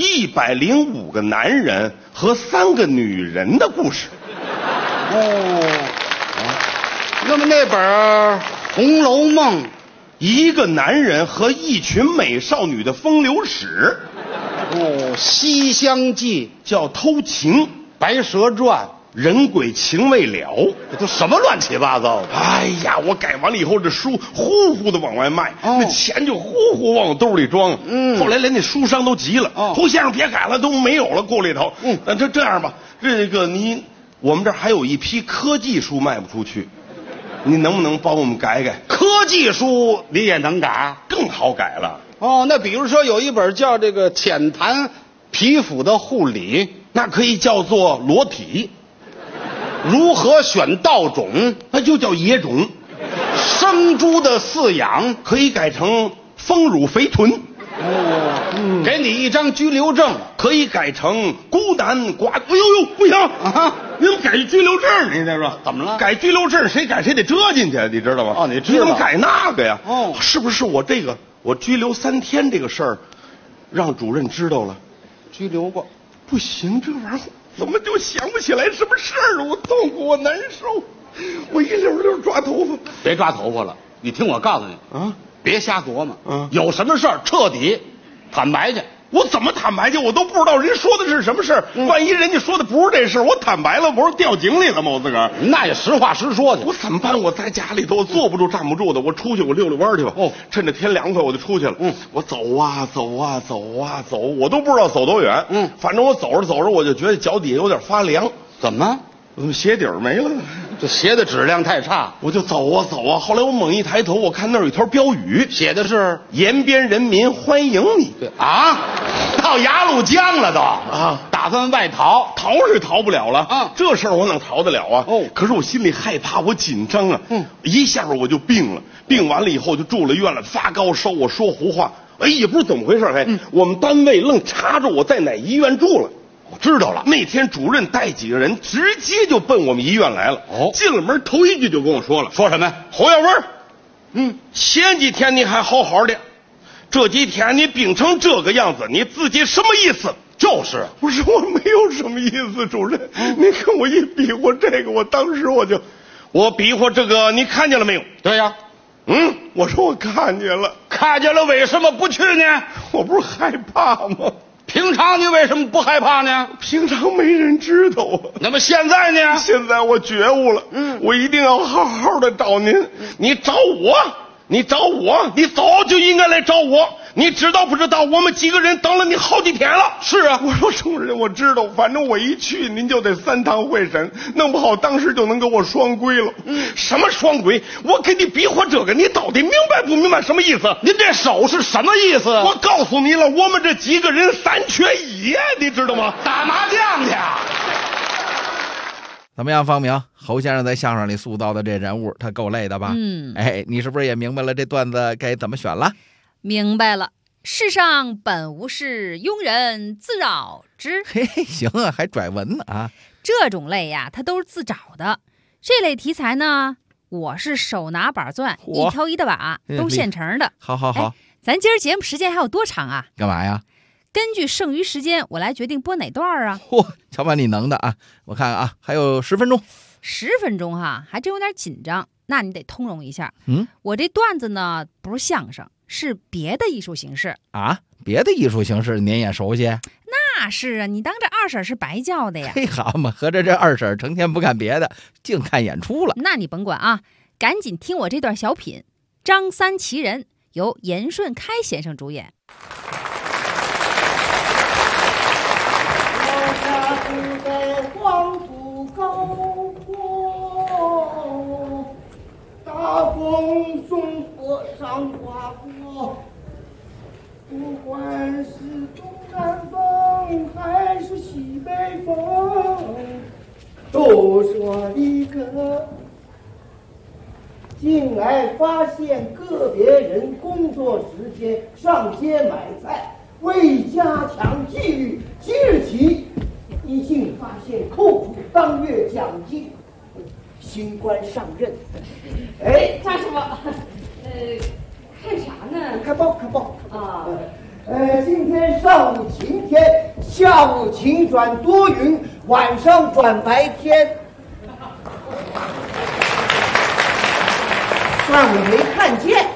105个男人和3个女人的故事。 那么那本《红楼梦》， 一个男人和一群美少女的风流史。 《西厢记》 叫偷情，《 白蛇传》 人鬼情未了， 这都什么乱七八糟的？ 哎呀，我改完了以后，这书呼呼的往外卖，那钱就呼呼往我兜里装。后来连那书商都急了，胡先生别改了，都没有了锅里头。那这样吧，这个我们这儿还有一批科技书卖不出去，你能不能帮我们改改？ 科技书你也能改？ 更好改了。 那比如说有一本叫这个浅谈皮肤的护理， 那可以叫做裸体。 如何选稻种？ 那就叫野种。 生猪的饲养可以改成丰乳肥臀。 给你一张居留证， 可以改成孤男寡。哎呦，不行啊！你怎么改居留证？你再说怎么了？ 改居留证，谁改谁得折进去，你知道吗？ 你知道？ 你怎么改那个呀？是不是我拘留3天这个事儿，让主任知道了？ 拘留过？ 不行，这玩意儿怎么就想不起来什么事儿了？我痛苦，我难受，我一溜溜抓头发。 别抓头发了，你听我告诉你啊，别瞎琢磨。有什么事儿彻底坦白去。 我怎么坦白去？我都不知道人说的是什么事儿。万一人家说的不是这事儿，我坦白了，不是掉井里了吗？我自个儿那也实话实说去。 我怎么办？我在家里头，我坐不住站不住的，我出去我溜溜弯去吧。趁着天凉快我就出去了。我走啊走啊走啊走，我都不知道走多远。反正我走着走着，我就觉得脚底下有点发凉。 怎么？ 我怎么鞋底儿没了？ 这鞋的质量太差， 我就走啊走啊。后来我猛一抬头，我看那儿有一条标语， 写的是 “延边人民欢迎你”。 啊，到鸭绿江了都啊，打算外逃， 逃是逃不了了啊。这事儿我能逃得了啊？可是我心里害怕，我紧张啊。一下我就病了，病完了以后就住了院了，发高烧，我说胡话。 哎，也不知怎么回事，我们单位愣查着我在哪医院住了。 我知道了， 那天主任带几个人直接就奔我们医院来了。进了门头一句就跟我说了， 说什么呀？ 侯耀文，前几天你还好好的，这几天你病成这个样子，你自己什么意思？ 就是， 我说我没有什么意思，主任，你跟我一比划这个，我当时我比划这个，你看见了没有？ 对呀， 我说我看见了， 看见了，为什么不去呢？ 我不是害怕吗？ 平常你为什么不害怕呢？ 平常没人知道啊。 那么现在呢？ 现在我觉悟了，我一定要好好的找您。你找我，你早就应该来找我。你知道不知道？我们几个人等了你好几天了。 是啊， 我说主任，我知道，反正我一去您就得3趟会审，弄不好当时就能给我双规了。什么双规？我给你比划这个，你到底明白不明白什么意思？ 您这手是什么意思？ 我告诉你了，我们这几个人3缺1，你知道吗？ 打麻将去。 怎么样，方明？侯先生在相声里塑造的这人物，他够累的吧？你是不是也明白了这段子该怎么选了？ 明白了。世上本无事，庸人自扰之。 行啊，还拽文呢啊！ 这种类呀，它都是自找的。这类题材呢，我是手拿板钻，一挑一的把，都现成的。 好， 咱今儿节目时间还有多长啊？ 干嘛呀？ 根据剩余时间，我来决定播哪段啊？ 瞧把你能的啊！我看看啊，还有10分钟。 10分钟哈，还真有点紧张。那你得通融一下。我这段子呢，不是相声，是别的艺术形式啊。别的艺术形式您也熟悉？ 那是啊，你当这二婶是白叫的呀。 好嘛，合着这二婶成天不干别的，净看演出了。 那你甭管啊，赶紧听我这段小品《张三奇人》，由严顺开先生主演。 我家住在黄土高坡，大风从河上刮过，不管是东南风还是西北风，都是我的歌。近来发现个别人工作时间上街买菜，为加强纪律，即日起一经发现扣除当月奖金。新官上任， 张师傅，看啥呢？ 看报啊。今天上午晴天，下午晴转多云，晚上转白天。算我没看见。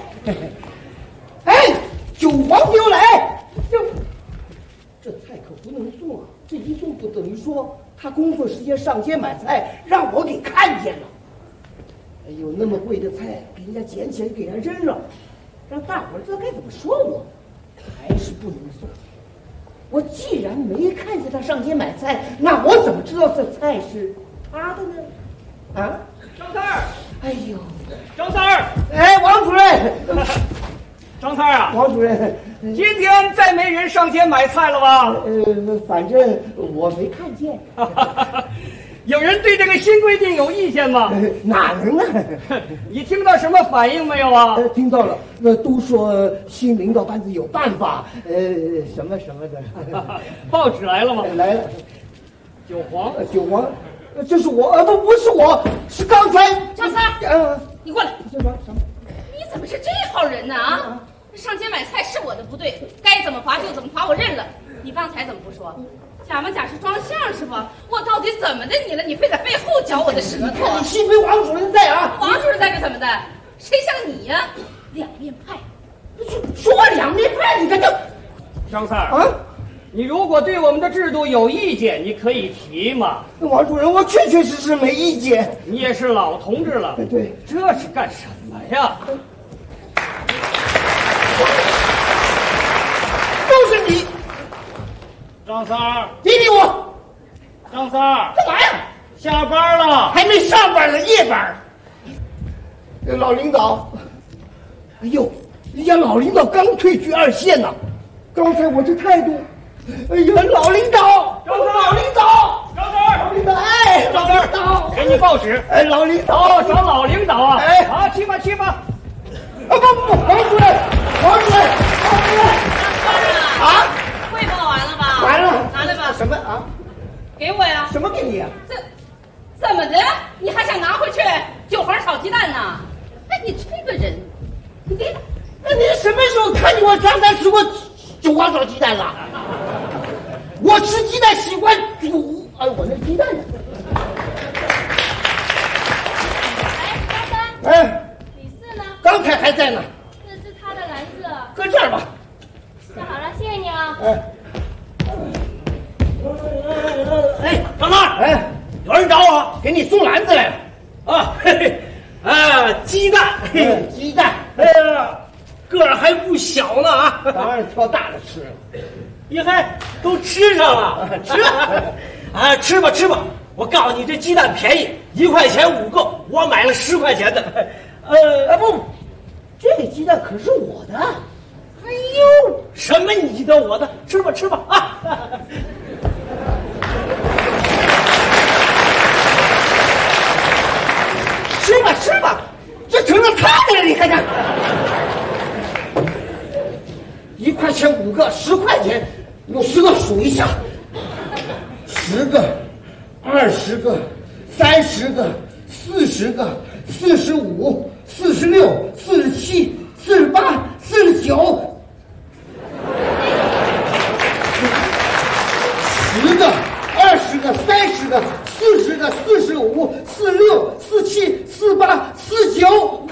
酒黄牛来，这菜可不能送啊！这一送不等于说他工作时间上街买菜，让我给看见了。哎呦，那么贵的菜给人家捡起来给人扔了，让大伙儿知道该怎么说我，还是不能送。我既然没看见他上街买菜，那我怎么知道这菜是他的呢？啊， 张三儿！ 哎呦， 张三儿！ 王主任， 张三儿啊， 王主任， 今天再没人上街买菜了吧？ 反正我没看见。 有人对这个新规定有意见吗？ 哪能啊？ 你听到什么反应没有啊？ 听到了，都说新领导班子有办法，什么什么的。 报纸来了吗？ 来了。 酒黄， 这是我，不是我，是刚才张三，你过来。 什么？ 你怎么是这号人呢？啊，上街买菜是我的不对，该怎么罚就怎么罚，我认了。你刚才怎么不说？假模假式装相是吧？我到底怎么的你了？你非在背后嚼我的舌头？ 你幸亏王主任在啊！ 王主任在是怎么的？谁像你呀？两面派， 说两面派，你这就张三儿啊！你如果对我们的制度有意见，你可以提嘛。 王主任，我确确实实没意见。 你也是老同志了， 对， 这是干什么呀？ 都是你。 张三儿， 理我！ 张三儿， 干嘛呀？ 下班了， 还没上班呢，夜班。老领导，哎呦，人家老领导刚退居2线呢。刚才我这态度，哎呀，老领导， 张三儿， 老领导， 张三儿， 老领导， 张三儿，给你报纸， 老领导， 找老领导啊，去吧。 不，王主任。 王主任，王主任，啊， 汇报完了吧？ 完了， 拿来吧。 什么啊？ 给我呀！ 什么给你啊？ 这怎么的？你还想拿回去韭黄炒鸡蛋呢？哎，你这个人，你给那你什么时候看见我刚才吃过韭黄炒鸡蛋了？我吃鸡蛋习惯煮，哎，我那鸡蛋呢？哎， 李四呢？ 刚才还在呢。 这是他的篮子， 搁这儿吧。 那好了，谢谢你啊。 哎，张三，哎，有人找我，给你送篮子来了。啊，嘿嘿，鸡蛋，鸡蛋，哎呀，个儿还不小呢啊！当然挑大的吃了。 你还都吃上了？ 吃啊，吃吧吃吧。我告诉你，这鸡蛋便宜，1块钱5个，我买了10块钱的。 不，这个鸡蛋可是我的。 哎呦，什么你的我的？吃吧吃吧啊！ 吃吧吃吧，这成了他的了，你看看。1块钱5个，10块钱50个，数一下，10个、20个、30个、40个、45、46、47、48、49。10个、20个、30个、40个、45、46、47、48、49。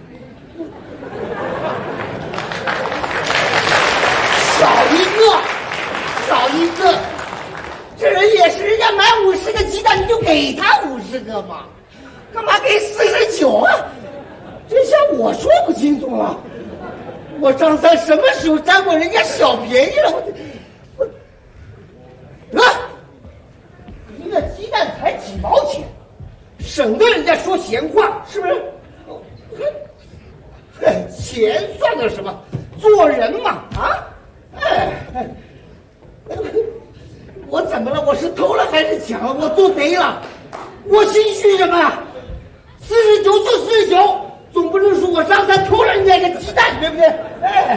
少一个，这人也是，人家买50个鸡蛋，你就给他50个嘛，干嘛给49啊？这下我说不清楚了。我张三什么时候占过人家小便宜了？一个鸡蛋才几毛钱，省得人家说闲话，是不是？钱算个什么？做人嘛，啊！我怎么了？我是偷了还是抢了？我做贼了？我心虚什么？49就49，总不能说我张三偷了人家个鸡蛋，对不对？哎，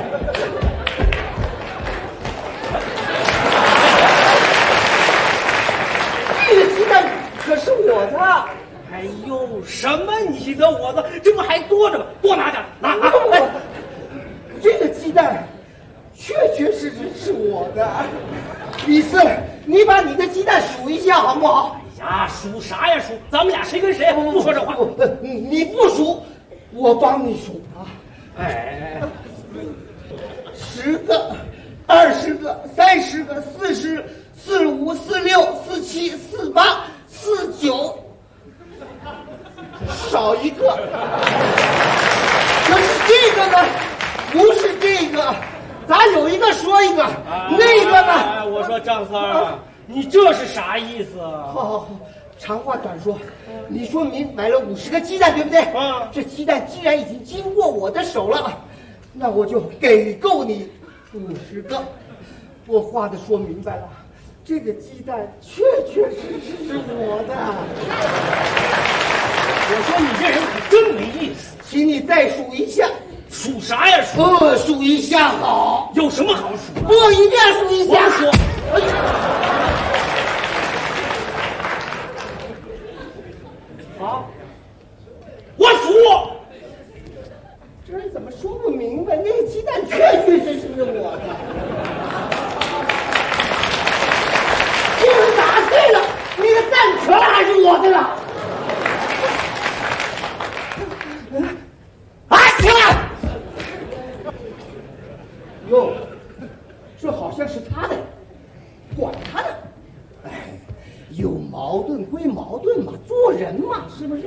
这个鸡蛋可是我的。 哎呦，什么你的我的，这不还多着吗？多拿点，拿。 这个鸡蛋确实是我的。李四，你把你的鸡蛋数一下好不好？ 哎呀，数啥呀数？咱们俩谁跟谁不说这话？ 你不数，我帮你数啊。 哎 ，10个、20个、30个、40、45、46、47、48、49，少一个。可是这个呢？不是这个，咱有一个说一个，那个呢？ 我说张三啊，你这是啥意思啊？ 好，长话短说，你说你买了50个鸡蛋，对不对？啊，这鸡蛋既然已经经过我的手了，那我就给够你50个。我话都说明白了，这个鸡蛋确实是我的。 我说你这人可真没意思， 请你再数一下。 数啥呀数？ 数一下好。 有什么好数？ 不，一定要数一下。 我说，好，我数。 这人怎么说不明白？那个鸡蛋确实是我的。这个打碎了，那个蛋壳还是我的了。行了。哟，这好像是他的，管他的。哎，有矛盾归矛盾嘛，做人嘛，是不是？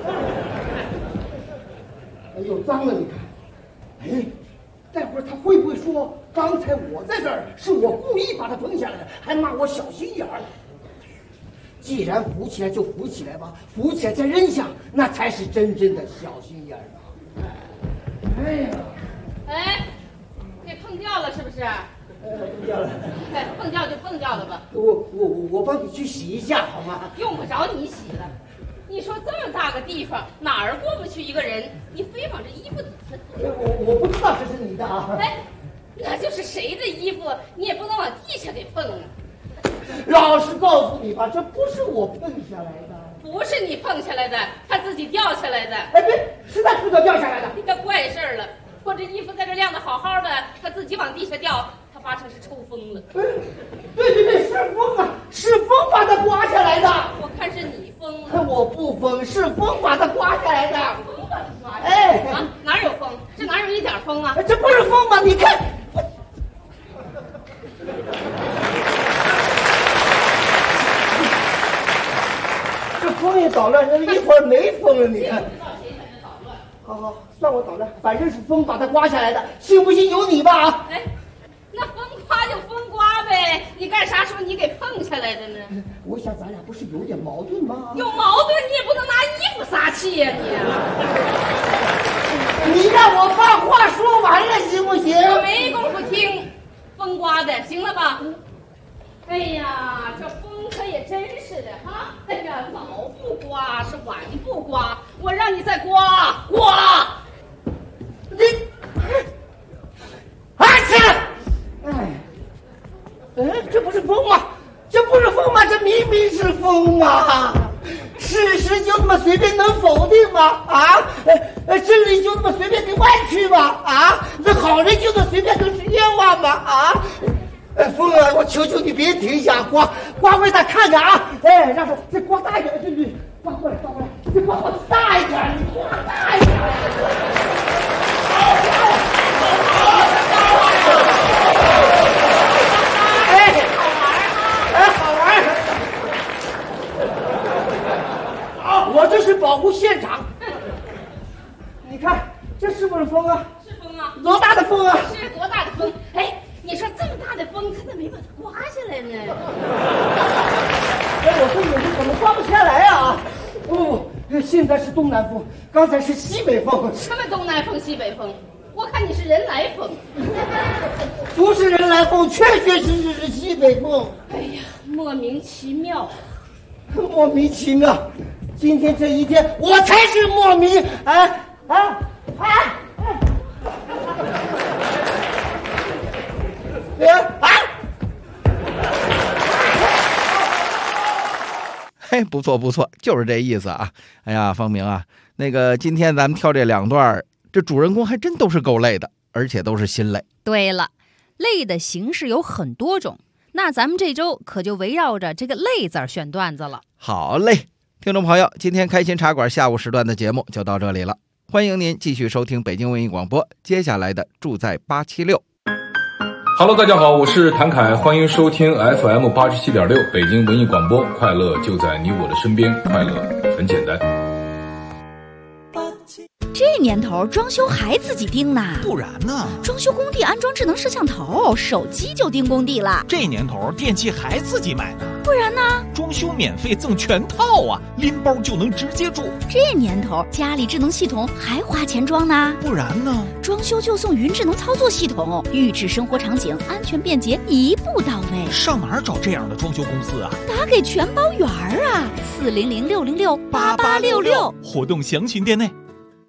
哎呦，脏了，你看。哎，待会儿他会不会说刚才我在这儿是我故意把它崩下来的，还骂我小心眼儿？既然扶起来就扶起来吧，扶起来再扔下，那才是真正的小心眼儿啊！哎呀， 哎，给碰掉了是不是？ 碰掉了。 哎，碰掉就碰掉了吧。 我帮你去洗一下好吗？ 用不着你洗了。 你说这么大个地方，哪儿过不去一个人？你非往这衣服底下坐。 我不知道这是你的啊。 哎，那就是谁的衣服，你也不能往地下给碰啊。 老实告诉你吧，这不是我碰下来的。 不是你碰下来的，他自己掉下来的。 哎，对，是他自个掉下来的。 你可怪事儿了，我这衣服在这晾得好好的，他自己往地下掉，他八成是抽风了。 对，是风啊，是风把它刮下来的。 我看是你疯了。 我不疯，是风把它刮下来的。 风把它刮下来。 哎， 啊，哪有风？这哪有一点风啊？ 这不是风吗？你看。这风一捣乱，一会儿没风了，你看。好，算我捣乱，反正是风把它刮下来的，信不信由你吧啊！ 哎，那风刮就风刮呗，你干啥说你给碰下来的呢？ 我想咱俩不是有点矛盾吗？ 有矛盾你也不能拿衣服撒气呀你让我把话说完了行不行？ 我没工夫听，风刮的，行了吧？哎呀，这风可也真是的哈！哎呀，早不刮是晚不刮，我让你再刮。 你，这不是风吗？这不是风吗？这明明是风嘛！事实就这么随便能否定吗？啊，真理就这么随便给弯曲吗？啊，那好人就能随便得是冤枉吗？啊！风啊，我求求你别停下，刮回来看看啊！哎，让它再刮大一点，对，刮过来，再刮大一点，你刮大一点。好玩。我这是保护现场。你看，这是不是风啊？ 是风啊！ 多大的风啊！ 是多大的风？哎。你说这么大的风，他怎么没把它刮下来呢？ 我说你这怎么刮不下来啊？现在是东南风，刚才是西北风。 什么东南风、西北风？我看你是人来疯。 不是人来疯，确确实实是西北风。 哎呀，莫名其妙， 莫名其妙。今天这一天，我才是莫名嘿，不错不错，就是这意思啊！哎呀，方明啊，那个今天咱们挑这两段，这主人公还真都是够累的，而且都是心累。 对了，累的形式有很多种，那咱们这周可就围绕着这个累字选段子了。 好嘞，听众朋友，今天开心茶馆下午时段的节目就到这里了，欢迎您继续收听北京文艺广播接下来的住在876。 Hello， 大家好，我是谭凯，欢迎收听 FM 87.6北京文艺广播，快乐就在你我的身边，快乐很简单。 这年头装修还自己盯呢？ 不然呢？ 装修工地安装智能摄像头，手机就盯工地了。 这年头电器还自己买呢？ 不然呢？ 装修免费赠全套啊，拎包就能直接住。 这年头家里智能系统还花钱装呢？ 不然呢？ 装修就送云智能操作系统，预制生活场景，安全便捷，一步到位。 上哪儿找这样的装修公司啊？ 打给全包圆啊，400-606-8866， 活动详询店内。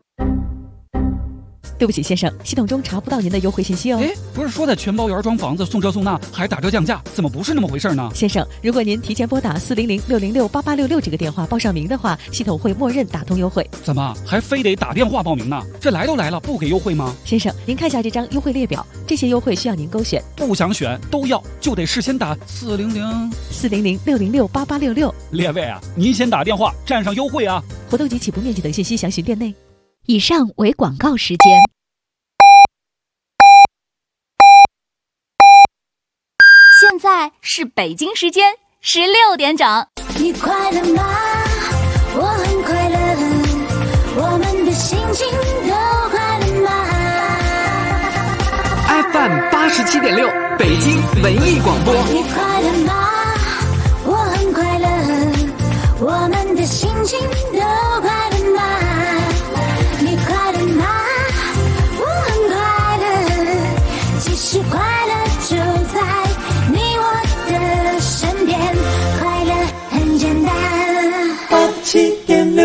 对不起，先生，系统中查不到您的优惠信息哦。 哎，不是说在全包圆装房子送这送那还打折降价，怎么不是那么回事呢？ 先生，如果您提前拨打400-606-8866这个电话报上名的话，系统会默认打通优惠。 怎么还非得打电话报名呢？这来都来了，不给优惠吗？ 先生，您看一下这张优惠列表，这些优惠需要您勾选。 不想选都要，就得事先打 400-606-8866。 列位啊，您先打电话占上优惠啊！ 活动及起步面积等信息详询店内。 以上为广告时间。现在是北京时间16点整。 你快乐吗？我很快乐，我们的心情都快乐吗 ？FM 87.6北京文艺广播。 你快乐吗？我很快乐，我们的心情都快乐吗？你快乐吗？我很快乐，其实快乐就在你我的身边，快乐很简单。87.6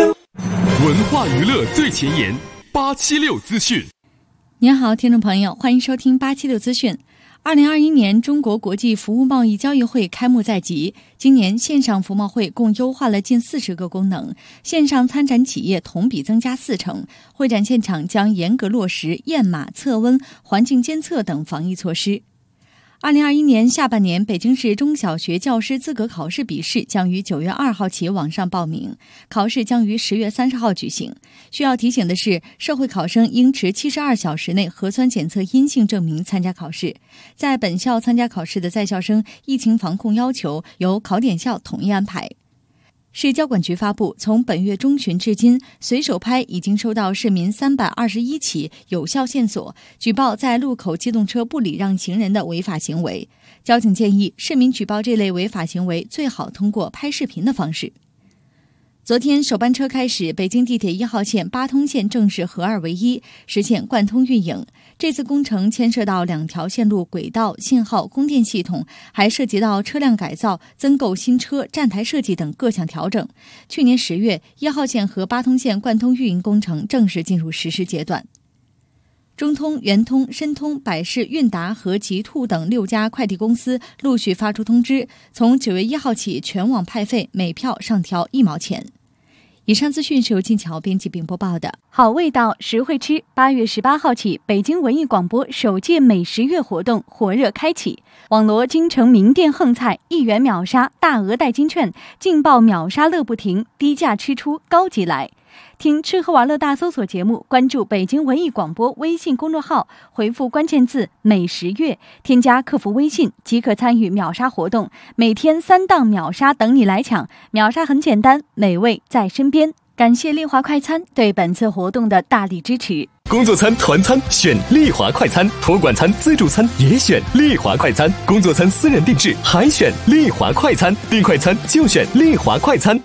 化娱乐最前沿，876资讯。 您好，听众朋友，欢迎收听876资讯。2021年中国国际服务贸易交易会开幕在即，今年线上服贸会共优化了近40个功能，线上参展企业同比增加40%。会展现场将严格落实验码、测温、环境监测等防疫措施。2021年下半年，北京市中小学教师资格考试笔试将于9月2号起网上报名，考试将于10月30号举行。需要提醒的是，社会考生应持72小时内核酸检测阴性证明参加考试。在本校参加考试的在校生，疫情防控要求由考点校统一安排。市交管局发布，从本月中旬至今，随手拍已经收到市民321起有效线索，举报在路口机动车不礼让行人的违法行为。交警建议，市民举报这类违法行为最好通过拍视频的方式。昨天首班车开始，北京地铁1号线八通线正式合二为一，实现贯通运营。这次工程牵涉到2条线路轨道、信号、供电系统，还涉及到车辆改造、增购新车、站台设计等各项调整。去年10月，1号线和八通线贯通运营工程正式进入实施阶段。中通、圆通、申通、百世、韵达和极兔等6家快递公司陆续发出通知，从9月1号起全网派费，每票上调1毛钱。以上资讯是由金桥编辑并播报的。好味道，实惠吃。8月18号起，北京文艺广播首届美食月活动火热开启，网罗京城名店横菜，1元秒杀，大额代金券，劲爆秒杀乐不停，低价吃出高级来。听吃喝玩乐大搜索节目，关注北京文艺广播微信公众号，回复关键字美食月，添加客服微信即可参与秒杀活动，每天3档秒杀等你来抢。秒杀很简单，美味在身边。感谢丽华快餐对本次活动的大力支持。 工作餐、团餐选丽华快餐，托管餐、自助餐也选丽华快餐，工作餐私人定制还选丽华快餐，订快餐就选丽华快餐。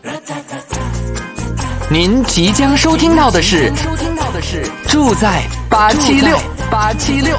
您即将收听到的是住在876。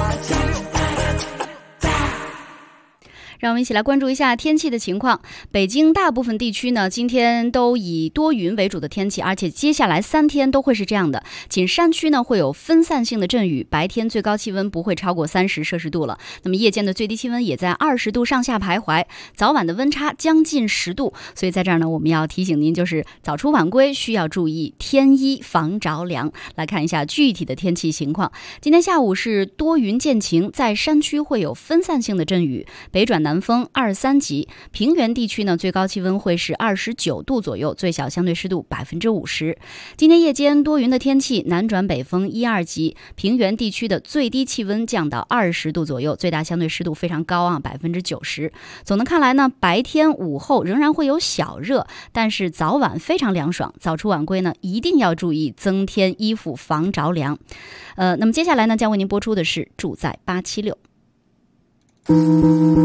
让我们一起来关注一下天气的情况。北京大部分地区呢，今天都以多云为主的天气，而且接下来3天都会是这样的。仅山区呢会有分散性的阵雨，白天最高气温不会超过30摄氏度了。那么夜间的最低气温也在20度上下徘徊，早晚的温差将近10度。所以在这儿呢，我们要提醒您，就是早出晚归需要注意添衣防着凉。来看一下具体的天气情况。今天下午是多云见晴，在山区会有分散性的阵雨，北转南风2、3级，平原地区呢最高气温会是29度左右，最小相对湿度50%。今天夜间多云的天气，南转北风1、2级，平原地区的最低气温降到20度左右，最大相对湿度非常高啊，90%。总的看来呢，白天午后仍然会有小热，但是早晚非常凉爽，早出晚归呢一定要注意增添衣服防着凉。那么接下来呢将为您播出的是住在876。